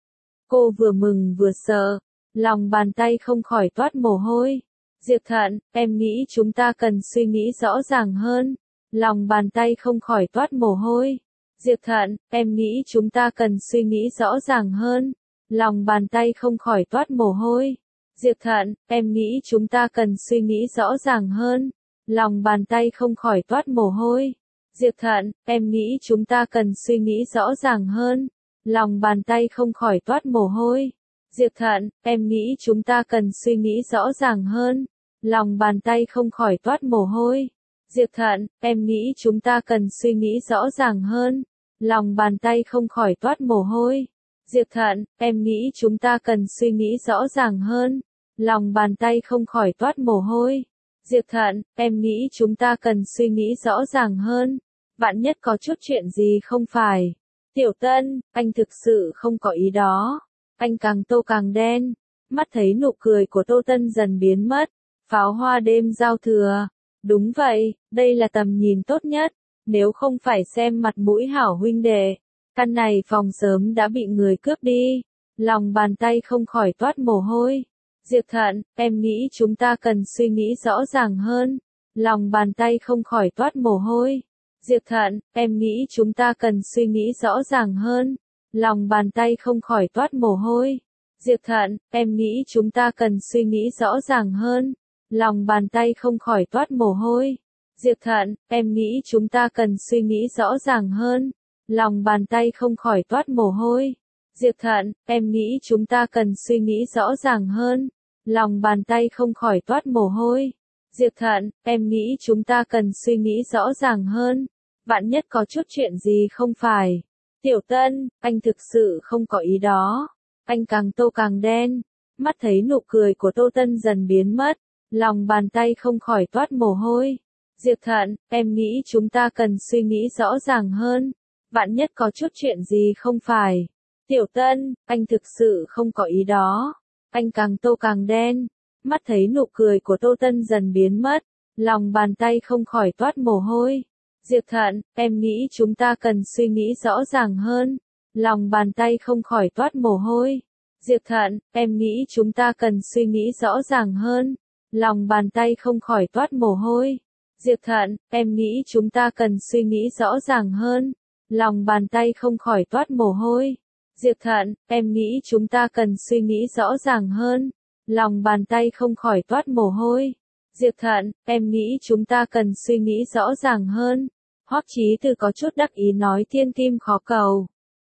Speaker 1: Cô vừa mừng vừa sợ, lòng bàn tay không khỏi toát mồ hôi. Diệp Thận, em nghĩ chúng ta cần suy nghĩ rõ ràng hơn. Lòng bàn tay không khỏi toát mồ hôi. Diệp Thận, em nghĩ chúng ta cần suy nghĩ rõ ràng hơn. Lòng bàn tay không khỏi toát mồ hôi. Diệp Thận, em nghĩ chúng ta cần suy nghĩ rõ ràng hơn. Lòng bàn tay không khỏi toát mồ hôi. Diệp Thận, em nghĩ chúng ta cần suy nghĩ rõ ràng hơn. Lòng bàn tay không khỏi toát mồ hôi. Diệp Thận, em nghĩ chúng ta cần suy nghĩ rõ ràng hơn. Lòng bàn tay không khỏi toát mồ hôi. Diệp Thận, em nghĩ chúng ta cần suy nghĩ rõ ràng hơn. Lòng bàn tay không khỏi toát mồ hôi. Diệp Thận, em nghĩ chúng ta cần suy nghĩ rõ ràng hơn. Lòng bàn tay không khỏi toát mồ hôi. Diệp Thận, em nghĩ chúng ta cần suy nghĩ rõ ràng hơn. Vạn nhất có chút chuyện gì không phải. Tiểu Tân, anh thực sự không có ý đó. Anh càng tô càng đen. Mắt thấy nụ cười của Tô Tân dần biến mất. Pháo hoa đêm giao thừa. Đúng vậy, đây là tầm nhìn tốt nhất. Nếu không phải xem mặt mũi hảo huynh đệ, căn này phòng sớm đã bị người cướp đi. Lòng bàn tay không khỏi toát mồ hôi. Diệp Thận, em nghĩ chúng ta cần suy nghĩ rõ ràng hơn. Lòng bàn tay không khỏi toát mồ hôi. Diệp Thận, em nghĩ chúng ta cần suy nghĩ rõ ràng hơn. Lòng bàn tay không khỏi toát mồ hôi. Diệp Thận, em nghĩ chúng ta cần suy nghĩ rõ ràng hơn. Lòng bàn tay không khỏi toát mồ hôi. Diệp Thận, em nghĩ chúng ta cần suy nghĩ rõ ràng hơn. Lòng bàn tay không khỏi toát mồ hôi. Diệp Thận, em nghĩ chúng ta cần suy nghĩ rõ ràng hơn. Lòng bàn tay không khỏi toát mồ hôi. Diệp Thận, em nghĩ chúng ta cần suy nghĩ rõ ràng hơn. Vạn nhất có chút chuyện gì không phải. Tiểu Tân, anh thực sự không có ý đó. Anh càng tô càng đen. Mắt thấy nụ cười của Tô Tân dần biến mất. Lòng bàn tay không khỏi toát mồ hôi. Diệp Thận, em nghĩ chúng ta cần suy nghĩ rõ ràng hơn. Vạn nhất có chút chuyện gì không phải. Tiểu Tân, anh thực sự không có ý đó. Anh càng tô càng đen. Mắt thấy nụ cười của Tô Tân dần biến mất. Lòng bàn tay không khỏi toát mồ hôi. Diệp Thận, em nghĩ chúng ta cần suy nghĩ rõ ràng hơn. Lòng bàn tay không khỏi toát mồ hôi. Diệp Thận, em nghĩ chúng ta cần suy nghĩ rõ ràng hơn. Lòng bàn tay không khỏi toát mồ hôi. Diệp Thận, em nghĩ chúng ta cần suy nghĩ rõ ràng hơn. Lòng bàn tay không khỏi toát mồ hôi. Diệp Thận, em nghĩ chúng ta cần suy nghĩ rõ ràng hơn. Lòng bàn tay không khỏi toát mồ hôi. Diệp Thận, em nghĩ chúng ta cần suy nghĩ rõ ràng hơn. Hoắc Chí Từ có chút đắc ý nói thiên kim khó cầu.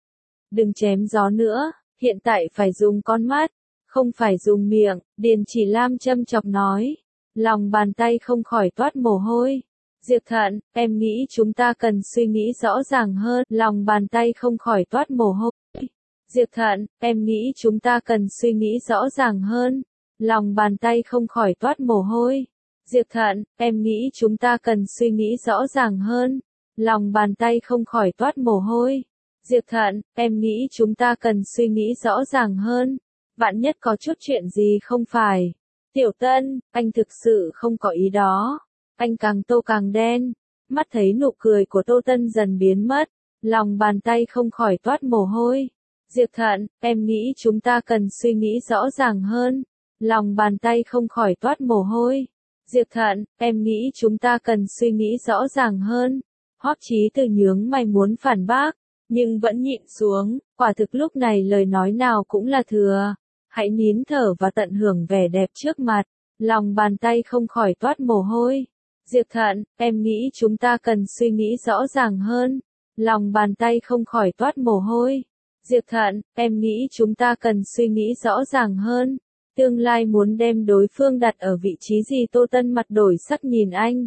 Speaker 1: Đừng chém gió nữa, hiện tại phải dùng con mắt, không phải dùng miệng, Điền Chỉ Lam châm chọc nói. Lòng bàn tay không khỏi toát mồ hôi. Diệp Thận, em nghĩ chúng ta cần suy nghĩ rõ ràng hơn. Lòng bàn tay không khỏi toát mồ hôi. Diệp Thận, em nghĩ chúng ta cần suy nghĩ rõ ràng hơn. Lòng bàn tay không khỏi toát mồ hôi. Diệp Thận, em nghĩ chúng ta cần suy nghĩ rõ ràng hơn. Lòng bàn tay không khỏi toát mồ hôi. Diệp Thận, em nghĩ chúng ta cần suy nghĩ rõ ràng hơn. Vạn nhất có chút chuyện gì không phải. Tiểu Tân, anh thực sự không có ý đó. Anh càng tô càng đen. Mắt thấy nụ cười của Tô Tân dần biến mất. Lòng bàn tay không khỏi toát mồ hôi. Diệp Thận, em nghĩ chúng ta cần suy nghĩ rõ ràng hơn. Lòng bàn tay không khỏi toát mồ hôi. Diệp Thận, em nghĩ chúng ta cần suy nghĩ rõ ràng hơn. Hoắc Chí Từ nhướng mày muốn phản bác, nhưng vẫn nhịn xuống, quả thực lúc này lời nói nào cũng là thừa. Hãy nín thở và tận hưởng vẻ đẹp trước mặt. Lòng bàn tay không khỏi toát mồ hôi. Diệp Thận, em nghĩ chúng ta cần suy nghĩ rõ ràng hơn. Lòng bàn tay không khỏi toát mồ hôi. Diệp Thận, em nghĩ chúng ta cần suy nghĩ rõ ràng hơn. Tương lai muốn đem đối phương đặt ở vị trí gì? Tô Tân mặt đổi sắc nhìn anh.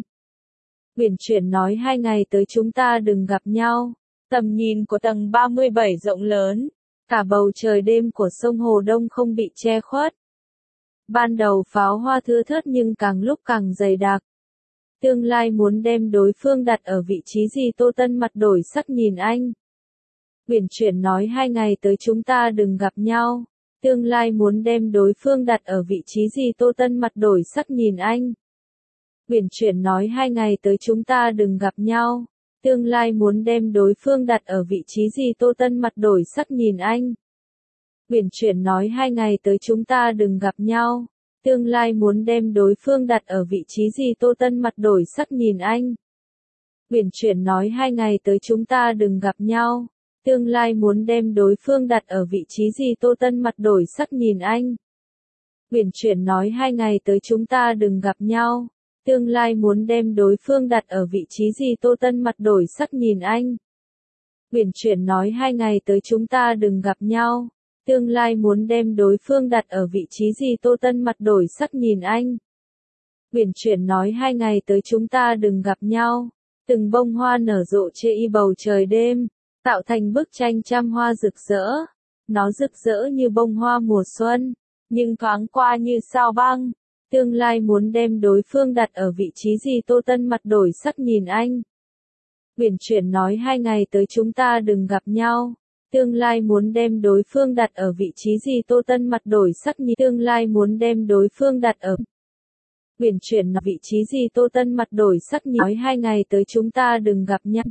Speaker 1: Uyển Chuyển nói hai ngày tới chúng ta đừng gặp nhau. Tầm nhìn của tầng ba mươi bảy rộng lớn. Cả bầu trời đêm của sông Hồ Đông không bị che khuất. Ban đầu pháo hoa thưa thớt nhưng càng lúc càng dày đặc. Tương lai muốn đem đối phương đặt ở vị trí gì? Tô Tân mặt đổi sắc nhìn anh. Uyển Chuyển nói hai ngày tới chúng ta đừng gặp nhau. Tương lai muốn đem đối phương đặt ở vị trí gì? Tô Tân mặt đổi sắc nhìn anh. Uyển Chuyển nói hai ngày tới chúng ta đừng gặp nhau. Tương lai muốn đem đối phương đặt ở vị trí gì? Tô Tân mặt đổi sắc nhìn anh. Uyển chuyển nói hai ngày tới chúng ta đừng gặp nhau. Tương lai muốn đem đối phương đặt ở vị trí gì? Tô Tân mặt đổi sắc nhìn anh. Uyển chuyển nói hai ngày tới chúng ta đừng gặp nhau. Tương lai muốn đem đối phương đặt ở vị trí gì? Tô Tân mặt đổi sắc nhìn anh. Uyển chuyển nói hai ngày tới chúng ta đừng gặp nhau. Tương lai muốn đem đối phương đặt ở vị trí gì? Tô Tân mặt đổi sắc nhìn anh. Uyển chuyển nói hai ngày tới chúng ta đừng gặp nhau. Tương lai muốn đem đối phương đặt ở vị trí gì? Tô Tân mặt đổi sắc nhìn anh. Uyển chuyển nói hai ngày tới chúng ta đừng gặp nhau. Từng bông hoa nở rộ chê y bầu trời đêm, tạo thành bức tranh trăm hoa rực rỡ. Nó rực rỡ như bông hoa mùa xuân, nhưng thoáng qua như sao băng. Tương lai muốn đem đối phương đặt ở vị trí gì? Tô Tân mặt đổi sắc nhìn anh. Uyển chuyển nói hai ngày tới chúng ta đừng gặp nhau. Tương lai muốn đem đối phương đặt ở vị trí gì? Tô Tân mặt đổi sắc nhìn. Tương lai muốn đem đối phương đặt ở Uyển chuyển nói vị trí gì? Tô Tân mặt đổi sắc nhìn. Nói hai ngày tới chúng ta đừng gặp nhau.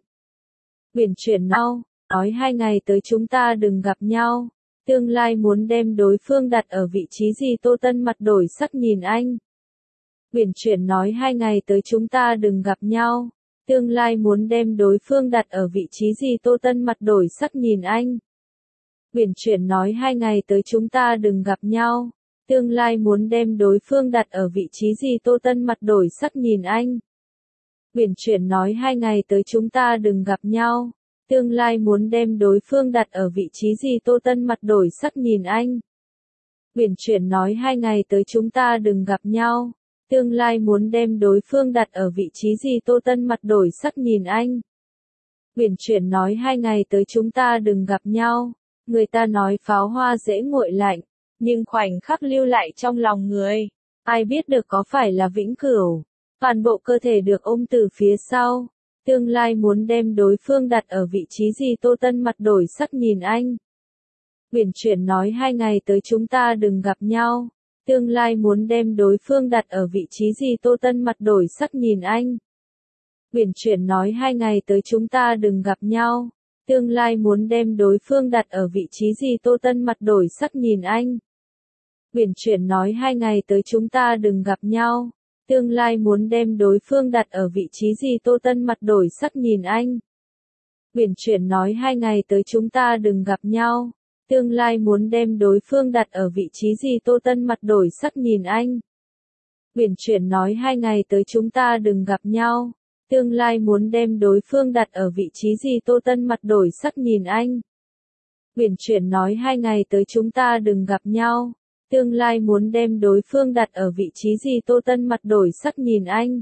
Speaker 1: Uyển chuyển nói, nói hai ngày tới chúng ta đừng gặp nhau. Tương lai muốn đem đối phương đặt ở vị trí gì? Tô Tân mặt đổi sắc nhìn anh. Uyển chuyển nói hai ngày tới chúng ta đừng gặp nhau. Tương lai muốn đem đối phương đặt ở vị trí gì? Tô Tân mặt đổi sắc nhìn anh. Uyển chuyển nói hai ngày tới chúng ta đừng gặp nhau. Tương lai muốn đem đối phương đặt ở vị trí gì? Tô Tân mặt đổi sắc nhìn anh. Uyển chuyển nói hai ngày tới chúng ta đừng gặp nhau. Tương lai muốn đem đối phương đặt ở vị trí gì? Tô Tân mặt đổi sắc nhìn anh. Uyển chuyển nói hai ngày tới chúng ta đừng gặp nhau. Tương lai muốn đem đối phương đặt ở vị trí gì? Tô Tân mặt đổi sắc nhìn anh. Uyển chuyển nói hai ngày tới chúng ta đừng gặp nhau. Người ta nói pháo hoa dễ nguội lạnh, nhưng khoảnh khắc lưu lại trong lòng người, ai biết được có phải là vĩnh cửu. Toàn bộ cơ thể được ôm từ phía sau. Tương lai muốn đem đối phương đặt ở vị trí gì? Tô Tân mặt đổi sắc nhìn anh. Uyển chuyển nói hai ngày tới chúng ta đừng gặp nhau. Tương lai muốn đem đối phương đặt ở vị trí gì? Tô Tân mặt đổi sắc nhìn anh. Uyển chuyển nói hai ngày tới chúng ta đừng gặp nhau. Tương lai muốn đem đối phương đặt ở vị trí gì? Tô Tân mặt đổi sắc nhìn anh. Uyển chuyển nói hai ngày tới chúng ta đừng gặp nhau. Tương lai muốn đem đối phương đặt ở vị trí gì? Tô Tân mặt đổi sắc nhìn anh. Uyển chuyển nói hai ngày tới chúng ta đừng gặp nhau. Tương lai muốn đem đối phương đặt ở vị trí gì? Tô Tân mặt đổi sắc nhìn anh. Uyển chuyển nói hai ngày tới chúng ta đừng gặp nhau. Tương lai muốn đem đối phương đặt ở vị trí gì? Tô Tân mặt đổi sắc nhìn anh. Uyển chuyển nói hai ngày tới chúng ta đừng gặp nhau. Tương lai muốn đem đối phương đặt ở vị trí gì? Tô Tân mặt đổi sắc nhìn anh.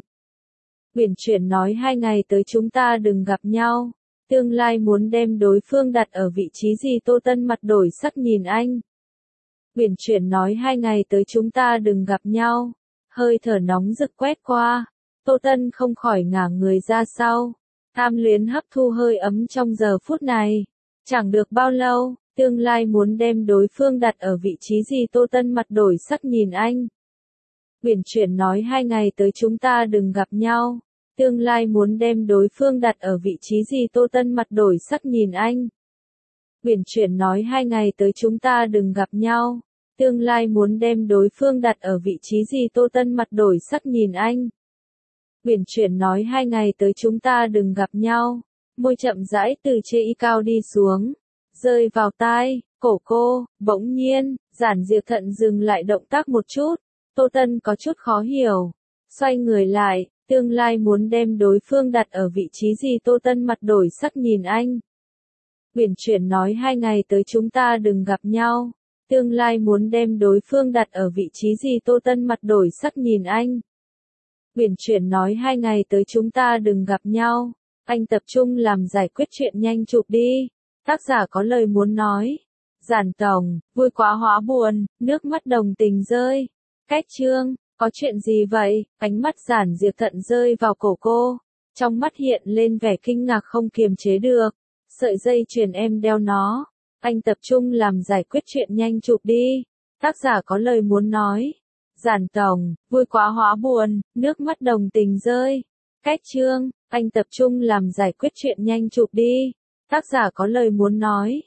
Speaker 1: Uyển chuyển nói hai ngày tới chúng ta đừng gặp nhau. Tương lai muốn đem đối phương đặt ở vị trí gì? Tô Tân mặt đổi sắc nhìn anh. Uyển chuyển nói hai ngày tới chúng ta đừng gặp nhau. Hơi thở nóng rực quét qua. Tô Tân không khỏi ngả người ra sau. Tham luyến hấp thu hơi ấm trong giờ phút này. Chẳng được bao lâu, tương lai muốn đem đối phương đặt ở vị trí gì? Tô Tân mặt đổi sắc nhìn anh. Uyển chuyển nói hai ngày tới chúng ta đừng gặp nhau. Tương lai muốn đem đối phương đặt ở vị trí gì? Tô Tân mặt đổi sắc nhìn anh. Uyển chuyển nói hai ngày tới chúng ta đừng gặp nhau. Tương lai muốn đem đối phương đặt ở vị trí gì? Tô Tân mặt đổi sắc nhìn anh. Uyển chuyển nói hai ngày tới chúng ta đừng gặp nhau. Môi chậm rãi từ chê y cao đi xuống, rơi vào tai, cổ cô. Bỗng nhiên, Giản Diệp Thận dừng lại động tác một chút. Tô Tân có chút khó hiểu. Xoay người lại, tương lai muốn đem đối phương đặt ở vị trí gì? Tô Tân mặt đổi sắc nhìn anh. Uyển chuyển nói hai ngày tới chúng ta đừng gặp nhau. Tương lai muốn đem đối phương đặt ở vị trí gì? Tô Tân mặt đổi sắc nhìn anh. Uyển chuyển nói hai ngày tới chúng ta đừng gặp nhau. Anh tập trung làm giải quyết chuyện nhanh chụp đi. Tác giả có lời muốn nói. Giản tổng, vui quá hóa buồn, nước mắt đồng tình rơi. Cách chương, có chuyện gì vậy? Ánh mắt Giản Diệp Thận rơi vào cổ cô. Trong mắt hiện lên vẻ kinh ngạc không kiềm chế được. Sợi dây chuyền em đeo nó. Anh tập trung làm giải quyết chuyện nhanh chụp đi. Tác giả có lời muốn nói. Giản tổng, vui quá hóa buồn, nước mắt đồng tình rơi. Cách chương, anh tập trung làm giải quyết chuyện nhanh chụp đi. Tác giả có lời muốn nói.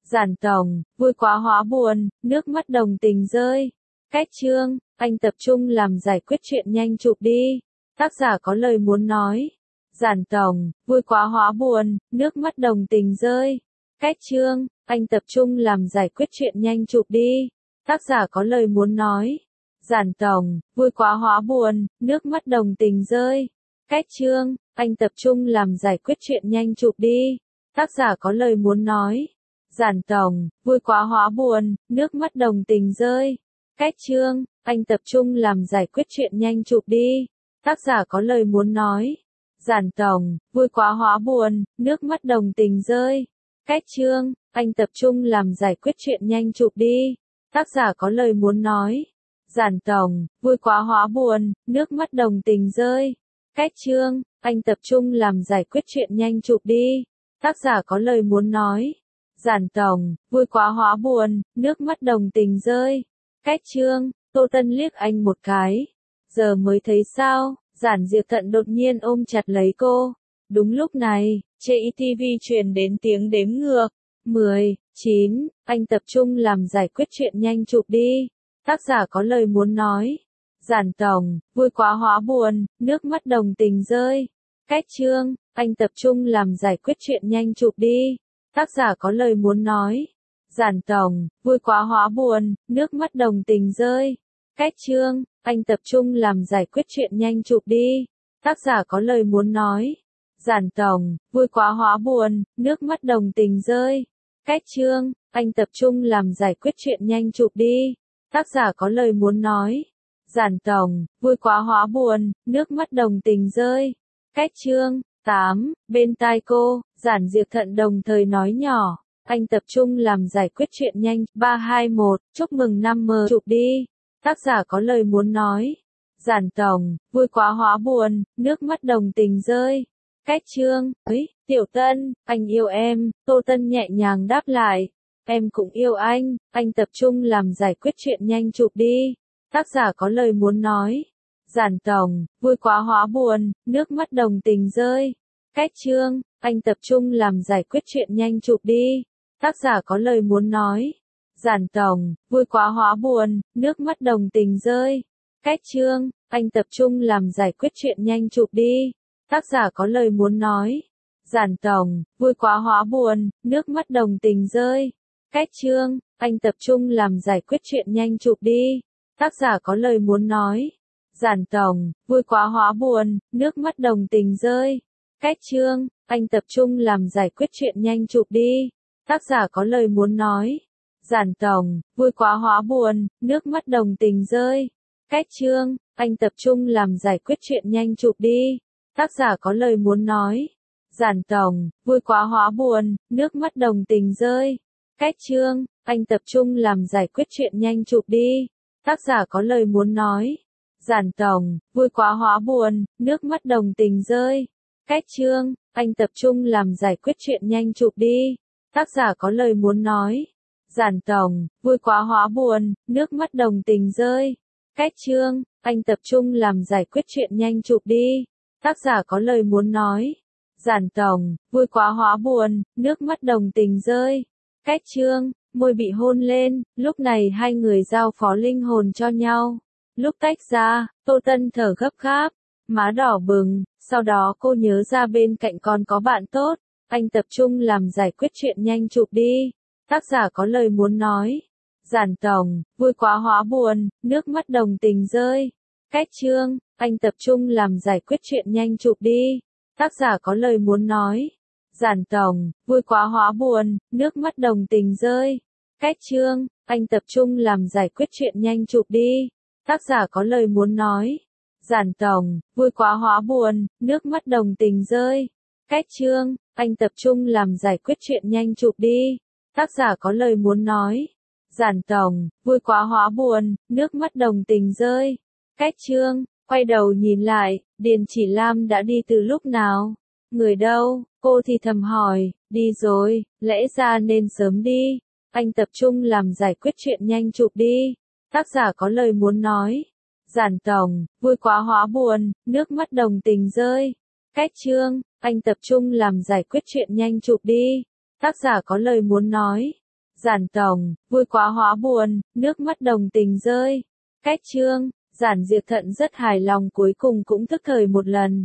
Speaker 1: Giản Tổng, vui quá hóa buồn, nước mắt đồng tình rơi. Cách chương, anh tập trung làm giải quyết chuyện nhanh chụp đi. Tác giả có lời muốn nói. Giản Tổng, vui quá hóa buồn, nước mắt đồng tình rơi. Cách chương, anh tập trung làm giải quyết chuyện nhanh chụp đi. Tác giả có lời muốn nói. Giản Tổng, vui quá hóa buồn, nước mắt đồng tình rơi. Cách chương, anh tập trung làm giải quyết chuyện nhanh chụp đi. Tác giả có lời muốn nói. Giản Tổng, vui quá hóa buồn, nước mắt đồng tình rơi. Cách chương, anh tập trung làm giải quyết chuyện nhanh chụp đi. Tác giả có lời muốn nói. Giản Tổng, vui quá hóa buồn, nước mắt đồng tình rơi. Cách chương, anh tập trung làm giải quyết chuyện nhanh chụp đi. Tác giả có lời muốn nói. Giản Tổng, vui quá hóa buồn, nước mắt đồng tình rơi. Cách chương, anh tập trung làm giải quyết chuyện nhanh chụp đi. Tác giả có lời muốn nói. Giản Tổng, vui quá hóa buồn, nước mắt đồng tình rơi. Cách chương, Tô Tân liếc anh một cái. Giờ mới thấy sao, Giản Diệp Thận đột nhiên ôm chặt lấy cô. Đúng lúc này, trên ti vi truyền đến tiếng đếm ngược. mười, chín, anh tập trung làm giải quyết chuyện nhanh chụp đi. Tác giả có lời muốn nói. Giản Tổng, vui quá hóa buồn, nước mắt đồng tình rơi. Cách chương, anh tập trung làm giải quyết chuyện nhanh chụp đi. Tác giả có lời muốn nói. Giản Tổng, vui quá hóa buồn, nước mắt đồng tình rơi. Cách chương, anh tập trung làm giải quyết chuyện nhanh chụp đi. Tác giả có lời muốn nói. Giản Tổng, vui quá hóa buồn, nước mắt đồng tình rơi. Cách chương, anh tập trung làm giải quyết chuyện nhanh chụp đi. Tác giả có lời muốn nói. Giản Tổng, vui quá hóa buồn, nước mắt đồng tình rơi. Cách chương, tám, bên tai cô, Giản Diệp Thận đồng thời nói nhỏ. Anh tập trung làm giải quyết chuyện nhanh. ba hai một, chúc mừng năm M chụp đi. Tác giả có lời muốn nói. Giản Tổng, vui quá hóa buồn, nước mắt đồng tình rơi. Cách chương, ấy, Tiểu Tân, anh yêu em. Tô Tân nhẹ nhàng đáp lại. Em cũng yêu anh, anh tập trung làm giải quyết chuyện nhanh chụp đi. Tác giả có lời muốn nói. Giản Tổng, vui quá hóa buồn, nước mắt đồng tình rơi. Cách chương, anh tập trung làm giải quyết chuyện nhanh chụp đi. Tác giả có lời muốn nói. Giản Tổng, vui quá hóa buồn, nước mắt đồng tình rơi. Cách chương, anh tập trung làm giải quyết chuyện nhanh chụp đi. Tác giả có lời muốn nói. Giản Tổng, vui quá hóa buồn, nước mắt đồng tình rơi. Cách chương, anh tập trung làm giải quyết chuyện nhanh chụp đi. Tác giả có lời muốn nói. Giản Tổng, vui quá hóa buồn, nước mắt đồng tình rơi. Cách chương, anh tập trung làm giải quyết chuyện nhanh chụp đi. Tác giả có lời muốn nói. Giản Tổng, vui quá hóa buồn, nước mắt đồng tình rơi. Cách chương, anh tập trung làm giải quyết chuyện nhanh chụp đi. Tác giả có lời muốn nói. Giản Tổng, vui quá hóa buồn, nước mắt đồng tình rơi. Cách chương, anh tập trung làm giải quyết chuyện nhanh chụp đi. Tác giả có lời muốn nói. Giản Tổng, vui quá hóa buồn, nước mắt đồng tình rơi. Cách chương, anh tập trung làm giải quyết chuyện nhanh chụp đi. Tác giả có lời muốn nói. Giản Tổng, vui quá hóa buồn, nước mắt đồng tình rơi. Cách chương, anh tập trung làm giải quyết chuyện nhanh chụp đi. Tác giả có lời muốn nói. Giản Tổng, vui quá hóa buồn, nước mắt đồng tình rơi. Cách chương, môi bị hôn lên, lúc này hai người giao phó linh hồn cho nhau. Lúc tách ra, Tô Tân thở gấp gáp, má đỏ bừng, sau đó cô nhớ ra bên cạnh còn có bạn tốt. Anh tập trung làm giải quyết chuyện nhanh chụp đi. Tác giả có lời muốn nói. Giản Tổng, vui quá hóa buồn, nước mắt đồng tình rơi. Cách chương, anh tập trung làm giải quyết chuyện nhanh chụp đi. Tác giả có lời muốn nói. Giản Tổng, vui quá hóa buồn, nước mắt đồng tình rơi. Cách chương, anh tập trung làm giải quyết chuyện nhanh chụp đi. Tác giả có lời muốn nói. Giản Tổng, vui quá hóa buồn, nước mắt đồng tình rơi. Cách chương, anh tập trung làm giải quyết chuyện nhanh chụp đi. Tác giả có lời muốn nói. Giản Tổng, vui quá hóa buồn, nước mắt đồng tình rơi. Cách chương, quay đầu nhìn lại, Điền Chỉ Lam đã đi từ lúc nào? Người đâu? Cô thì thầm hỏi, đi rồi, lẽ ra nên sớm đi. Anh tập trung làm giải quyết chuyện nhanh chụp đi. Tác giả có lời muốn nói. Giản Tổng, vui quá hóa buồn, nước mắt đồng tình rơi. Cách chương, anh tập trung làm giải quyết chuyện nhanh chụp đi. Tác giả có lời muốn nói. Giản tổng, vui quá hóa buồn, nước mắt đồng tình rơi. Cách chương, Giản Diệp Thận rất hài lòng cuối cùng cũng thức thời một lần.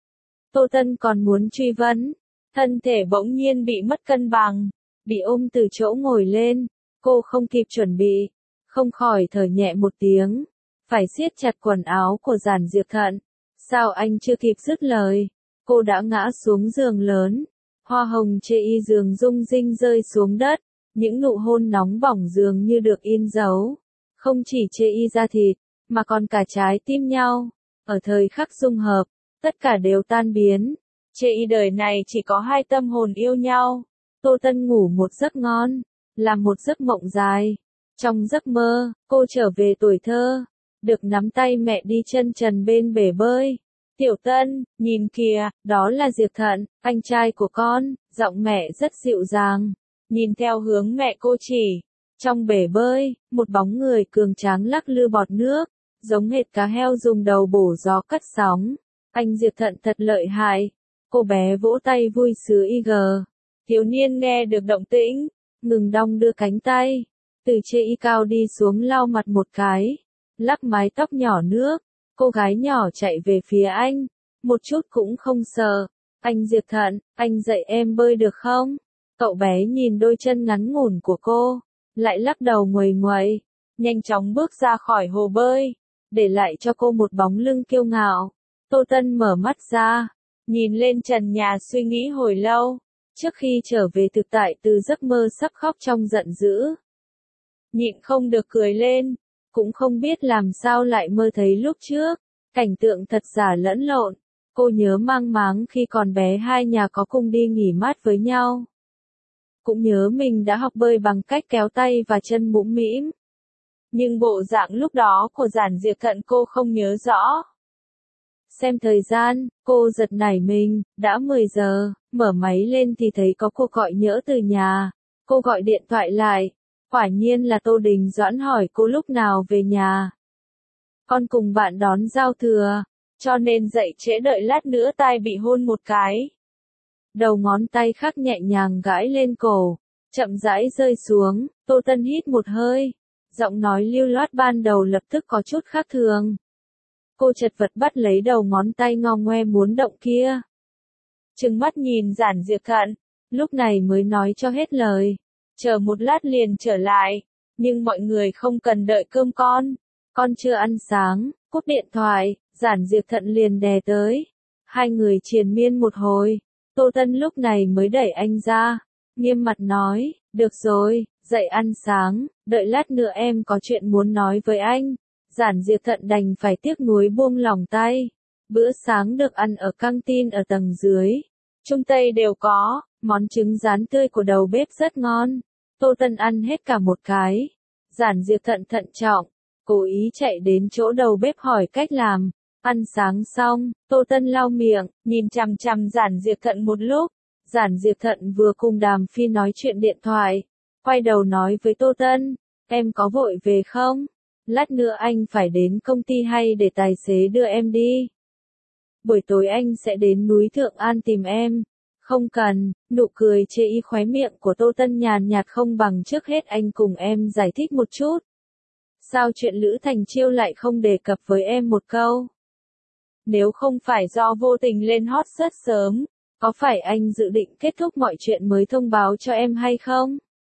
Speaker 1: Tô Tân còn muốn truy vấn, thân thể bỗng nhiên bị mất cân bằng, bị ôm từ chỗ ngồi lên, cô không kịp chuẩn bị, không khỏi thở nhẹ một tiếng, phải siết chặt quần áo của Giản Diệp Thận. Sao anh chưa kịp dứt lời, cô đã ngã xuống giường lớn, hoa hồng chê y giường rung rinh rơi xuống đất, những nụ hôn nóng bỏng dường như được in dấu, không chỉ chê y da thịt, mà còn cả trái tim nhau, ở thời khắc dung hợp, tất cả đều tan biến. Chê y đời này chỉ có hai tâm hồn yêu nhau. Tô Tân ngủ một giấc ngon, làm một giấc mộng dài. Trong giấc mơ, cô trở về tuổi thơ, được nắm tay mẹ đi chân trần bên bể bơi. Tiểu Tân, nhìn kìa, đó là Diệp Thận, anh trai của con, giọng mẹ rất dịu dàng. Nhìn theo hướng mẹ cô chỉ, trong bể bơi, một bóng người cường tráng lắc lư bọt nước, giống hệt cá heo dùng đầu bổ gió cắt sóng. Anh Diệp Thận thật lợi hại. Cô bé vỗ tay vui sướng y gờ. Thiếu niên nghe được động tĩnh, ngừng đong đưa cánh tay, từ chê y cao đi xuống lau mặt một cái, lắc mái tóc nhỏ nước. Cô gái nhỏ chạy về phía anh, một chút cũng không sợ. Anh Diệp Thận, anh dạy em bơi được không? Cậu bé nhìn đôi chân ngắn ngủn của cô, lại lắc đầu nguầy nguậy, nhanh chóng bước ra khỏi hồ bơi, để lại cho cô một bóng lưng kiêu ngạo. Tô Tân mở mắt ra, nhìn lên trần nhà suy nghĩ hồi lâu, trước khi trở về thực tại từ giấc mơ sắp khóc trong giận dữ. Nhịn không được cười lên, cũng không biết làm sao lại mơ thấy lúc trước, cảnh tượng thật giả lẫn lộn. Cô nhớ mang máng khi còn bé hai nhà có cùng đi nghỉ mát với nhau. Cũng nhớ mình đã học bơi bằng cách kéo tay và chân mũm mĩm. Nhưng bộ dạng lúc đó của Giản Diệp Thận cô không nhớ rõ. Xem thời gian, cô giật nảy mình, đã mười giờ, mở máy lên thì thấy có cuộc gọi nhỡ từ nhà. Cô gọi điện thoại lại, quả nhiên là Tô Đình Doãn hỏi cô lúc nào về nhà. Con cùng bạn đón giao thừa, cho nên dậy trễ đợi lát nữa tai bị hôn một cái. Đầu ngón tay khắc nhẹ nhàng gãi lên cổ, chậm rãi rơi xuống. Tô Tân hít một hơi, giọng nói lưu loát ban đầu lập tức có chút khác thường. Cô chật vật bắt lấy đầu ngón tay ngò ngoe muốn động kia. Trừng mắt nhìn Giản Diệp Thận, lúc này mới nói cho hết lời. Chờ một lát liền trở lại, nhưng mọi người không cần đợi cơm con. Con chưa ăn sáng, cúp điện thoại, Giản Diệp Thận liền đè tới. Hai người triền miên một hồi, Tô Tân lúc này mới đẩy anh ra, nghiêm mặt nói, được rồi, dậy ăn sáng, đợi lát nữa em có chuyện muốn nói với anh. Giản Diệp Thận đành phải tiếc nuối buông lỏng tay. Bữa sáng được ăn ở căng tin ở tầng dưới. Trung Tây đều có, món trứng rán tươi của đầu bếp rất ngon. Tô Tân ăn hết cả một cái. Giản Diệp Thận thận trọng, cố ý chạy đến chỗ đầu bếp hỏi cách làm. Ăn sáng xong, Tô Tân lau miệng, nhìn chằm chằm Giản Diệp Thận một lúc. Giản Diệp Thận vừa cùng Đàm Phi nói chuyện điện thoại, quay đầu nói với Tô Tân, em có vội về không? Lát nữa anh phải đến công ty hay để tài xế đưa em đi? Buổi tối anh sẽ đến núi Thượng An tìm em. Không cần, nụ cười chê y khóe miệng của Tô Tân nhàn nhạt không bằng trước hết anh cùng em giải thích một chút. Sao chuyện Lữ Thành Chiêu lại không đề cập với em một câu? Nếu không phải do vô tình lên hot rất sớm, có phải anh dự định kết thúc mọi chuyện mới thông báo cho em hay không?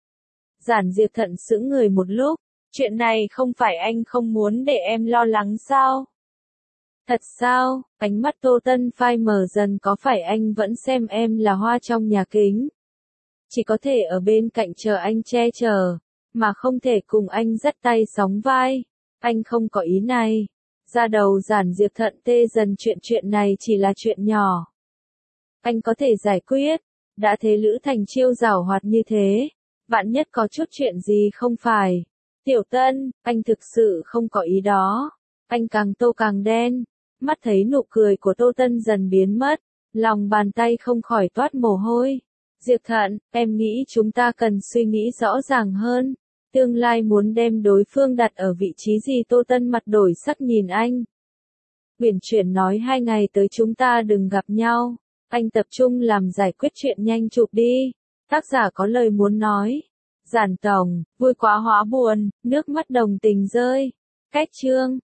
Speaker 1: Giản Diệp Thận sững người một lúc, chuyện này không phải anh không muốn để em lo lắng sao? Thật sao? Ánh mắt Tô Tân phai mờ dần, có phải anh vẫn xem em là hoa trong nhà kính? Chỉ có thể ở bên cạnh chờ anh che chở, mà không thể cùng anh dắt tay sóng vai. Anh không có ý này. Ra đầu Giản Diệp Thận tê dần, chuyện chuyện này chỉ là chuyện nhỏ. Anh có thể giải quyết. Đã thế Lữ Thành Chiêu giảo hoạt như thế, vạn nhất có chút chuyện gì không phải. Tiểu Tân, anh thực sự không có ý đó. Anh càng tô càng đen. Mắt thấy nụ cười của Tô Tân dần biến mất, lòng bàn tay không khỏi toát mồ hôi. Diệp Thận, em nghĩ chúng ta cần suy nghĩ rõ ràng hơn. Tương lai muốn đem đối phương đặt ở vị trí gì? Tô Tân mặt đổi sắc nhìn anh. Uyển chuyển nói hai ngày tới chúng ta đừng gặp nhau. Anh tập trung làm giải quyết chuyện nhanh chụp đi. Tác giả có lời muốn nói. Giản tổng, vui quá hóa buồn, nước mắt đồng tình rơi. Cách chương